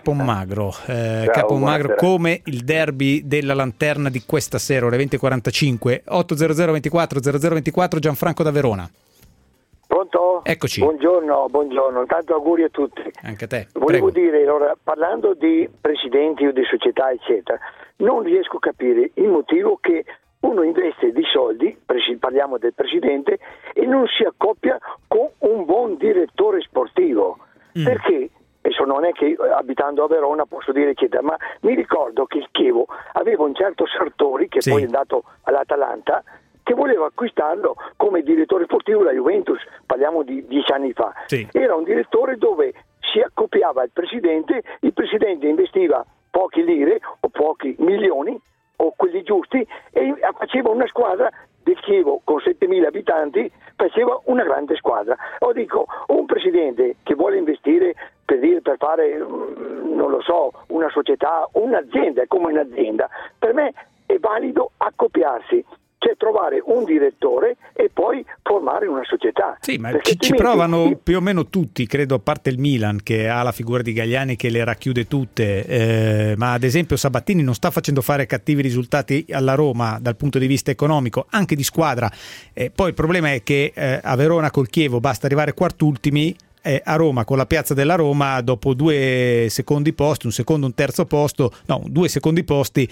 Capomagro come il derby della lanterna di questa sera, ore 20:45, 800 24 0024, Gianfranco da Verona. Pronto? Eccoci. Buongiorno, intanto auguri a tutti. Anche a te. Volevo dire, allora, parlando di presidenti o di società eccetera, non riesco a capire il motivo che uno investe di soldi, parliamo del presidente, e non si accoppia con un buon direttore sportivo. Perché? Adesso non è che abitando a Verona posso dire eccetera, ma mi ricordo che il Chievo aveva un certo Sartori, che poi è andato all'Atalanta, che voleva acquistarlo come direttore sportivo della Juventus, parliamo di 10 anni fa. Era un direttore dove si accoppiava il presidente investiva pochi lire o pochi milioni o quelli giusti e faceva una squadra del Chievo con 7.000 abitanti, faceva una grande squadra. O dico, un presidente che vuole investire per fare, non lo so, una società, un'azienda, è come un'azienda, per me è valido accoppiarsi, cioè trovare un direttore e poi formare una società. Sì, ma ci provano più o meno tutti, credo, a parte il Milan che ha la figura di Galliani che le racchiude tutte, ma ad esempio Sabatini non sta facendo fare cattivi risultati alla Roma dal punto di vista economico, anche di squadra. Poi il problema è che a Verona col Chievo basta arrivare quartultimi, a Roma con la Piazza della Roma dopo 2 secondi posti, un secondo, un terzo posto, no, 2 secondi posti,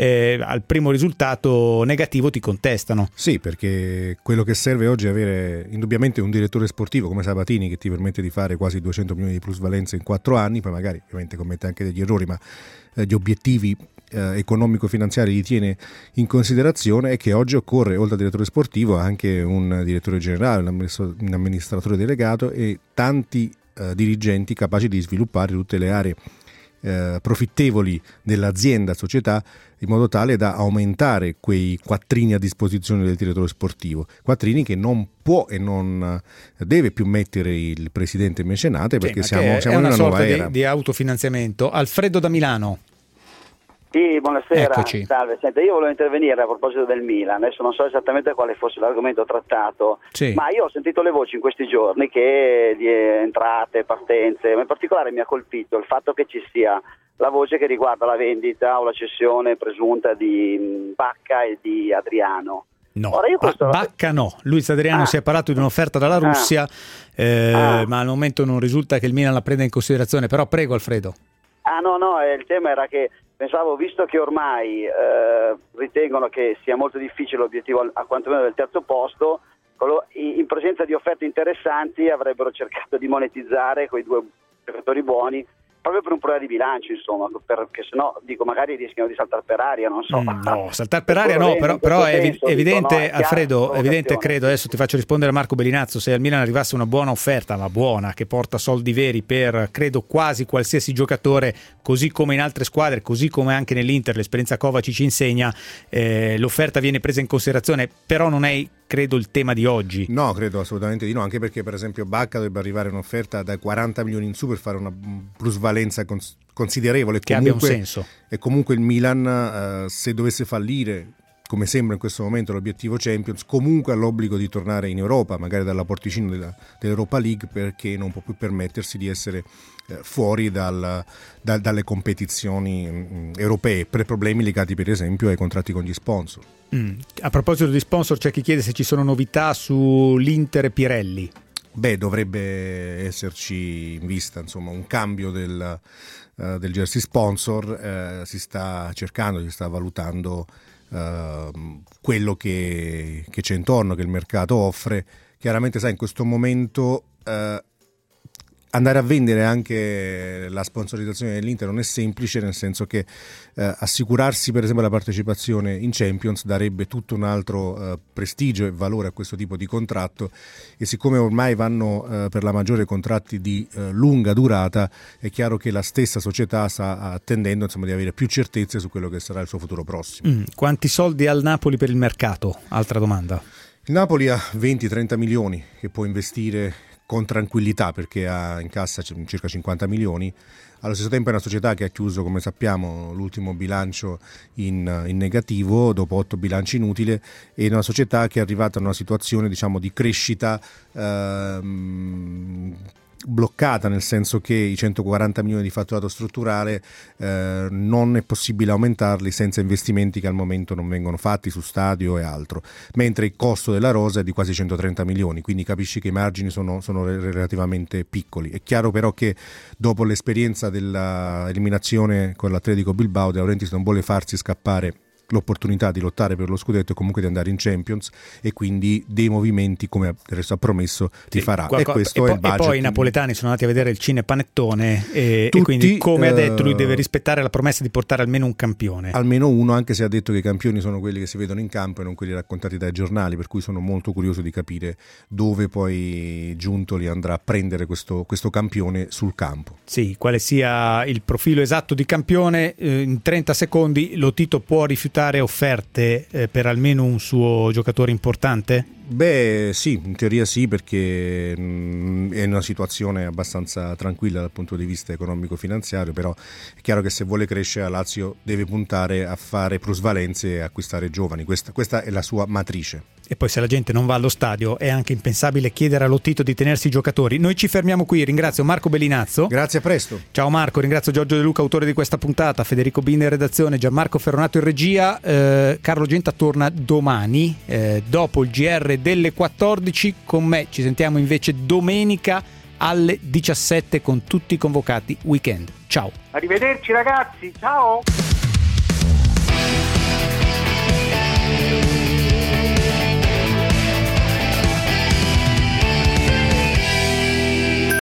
al primo risultato negativo ti contestano. Sì, perché quello che serve oggi è avere indubbiamente un direttore sportivo come Sabatini che ti permette di fare quasi 200 milioni di plusvalenza in 4 anni, poi magari ovviamente commette anche degli errori, ma gli obiettivi economico-finanziari li tiene in considerazione, e che oggi occorre, oltre al direttore sportivo, anche un direttore generale, un amministratore delegato e tanti dirigenti capaci di sviluppare tutte le aree profittevoli dell'azienda, società, in modo tale da aumentare quei quattrini a disposizione del direttore sportivo, quattrini che non può e non deve più mettere il presidente mecenate, perché siamo in una nuova era di autofinanziamento. Alfredo da Milano. Sì, buonasera. Eccoci. Salve. Senta, io volevo intervenire a proposito del Milan. Adesso non so esattamente quale fosse l'argomento trattato, ma io ho sentito le voci in questi giorni che di entrate, partenze, ma in particolare mi ha colpito il fatto che ci sia la voce che riguarda la vendita o la cessione presunta di Bacca e di Adriano. No, ora io Bacca no. Luis Adriano si è parlato di un'offerta dalla Russia, ma al momento non risulta che il Milan la prenda in considerazione. Però prego, Alfredo. No, il tema era che pensavo, visto che ormai ritengono che sia molto difficile l'obiettivo a quantomeno del terzo posto, in presenza di offerte interessanti avrebbero cercato di monetizzare quei 2 giocatori buoni, proprio per un problema di bilancio, insomma, perché sennò dico magari rischiano di saltare per aria, non so. No, saltare per aria no, però è evidente, Alfredo, evidente, credo, adesso ti faccio rispondere a Marco Bellinazzo, se al Milan arrivasse una buona offerta, ma buona, che porta soldi veri per, credo, quasi qualsiasi giocatore, così come in altre squadre, così come anche nell'Inter, l'esperienza Kovacic ci insegna, l'offerta viene presa in considerazione, però non è, credo, il tema di oggi. No, credo assolutamente di no, anche perché per esempio Bacca dovrebbe arrivare un'offerta da 40 milioni in su per fare una plusvalenza considerevole, che abbia un senso. E comunque il Milan, se dovesse fallire, come sembra in questo momento, l'obiettivo Champions, comunque ha l'obbligo di tornare in Europa, magari dalla porticina dell'Europa League, perché non può più permettersi di essere fuori dalle competizioni europee, per problemi legati per esempio ai contratti con gli sponsor. A proposito di sponsor, c'è chi chiede se ci sono novità sull'Inter e Pirelli. Dovrebbe esserci in vista, insomma, un cambio del jersey sponsor, si sta valutando quello che c'è intorno, che il mercato offre. Chiaramente, sai, in questo momento andare a vendere anche la sponsorizzazione dell'Inter non è semplice, nel senso che assicurarsi per esempio la partecipazione in Champions darebbe tutto un altro prestigio e valore a questo tipo di contratto, e siccome ormai vanno per la maggiore contratti di lunga durata, è chiaro che la stessa società sta attendendo, insomma, di avere più certezze su quello che sarà il suo futuro prossimo. Quanti soldi ha il Napoli per il mercato? Altra domanda. Il Napoli ha 20-30 milioni che può investire con tranquillità perché ha in cassa circa 50 milioni. Allo stesso tempo è una società che ha chiuso, come sappiamo, l'ultimo bilancio in negativo dopo 8 bilanci inutili, e una società che è arrivata in una situazione, diciamo, di crescita bloccata, nel senso che i 140 milioni di fatturato strutturale non è possibile aumentarli senza investimenti che al momento non vengono fatti su stadio e altro, mentre il costo della rosa è di quasi 130 milioni, quindi capisci che i margini sono relativamente piccoli. È chiaro però che dopo l'esperienza dell'eliminazione con l'Atletico Bilbao, De Laurentiis non vuole farsi scappare l'opportunità di lottare per lo scudetto e comunque di andare in Champions, e quindi dei movimenti, come del resto ha promesso, ti farà. E questo è il budget. E poi i napoletani sono andati a vedere il Cine Panettone e quindi, come ha detto, lui deve rispettare la promessa di portare almeno un campione. Almeno uno, anche se ha detto che i campioni sono quelli che si vedono in campo e non quelli raccontati dai giornali, per cui sono molto curioso di capire dove poi Giuntoli andrà a prendere questo campione sul campo. Sì, quale sia il profilo esatto di campione. In 30 secondi Lotito può rifiutare offerte per almeno un suo giocatore importante? Beh sì, in teoria sì, perché è una situazione abbastanza tranquilla dal punto di vista economico-finanziario, però è chiaro che se vuole crescere la Lazio deve puntare a fare plusvalenze e acquistare giovani, questa è la sua matrice. E poi se la gente non va allo stadio è anche impensabile chiedere a Lotito di tenersi i giocatori. Noi ci fermiamo qui, ringrazio Marco Bellinazzo. Grazie, a presto. Ciao Marco, ringrazio Giorgio De Luca, autore di questa puntata, Federico Bini in redazione, Gianmarco Ferronato in regia. Carlo Genta torna domani dopo il GR delle 14 con me. Ci sentiamo invece domenica alle 17 con tutti i convocati weekend. Ciao. Arrivederci ragazzi, ciao.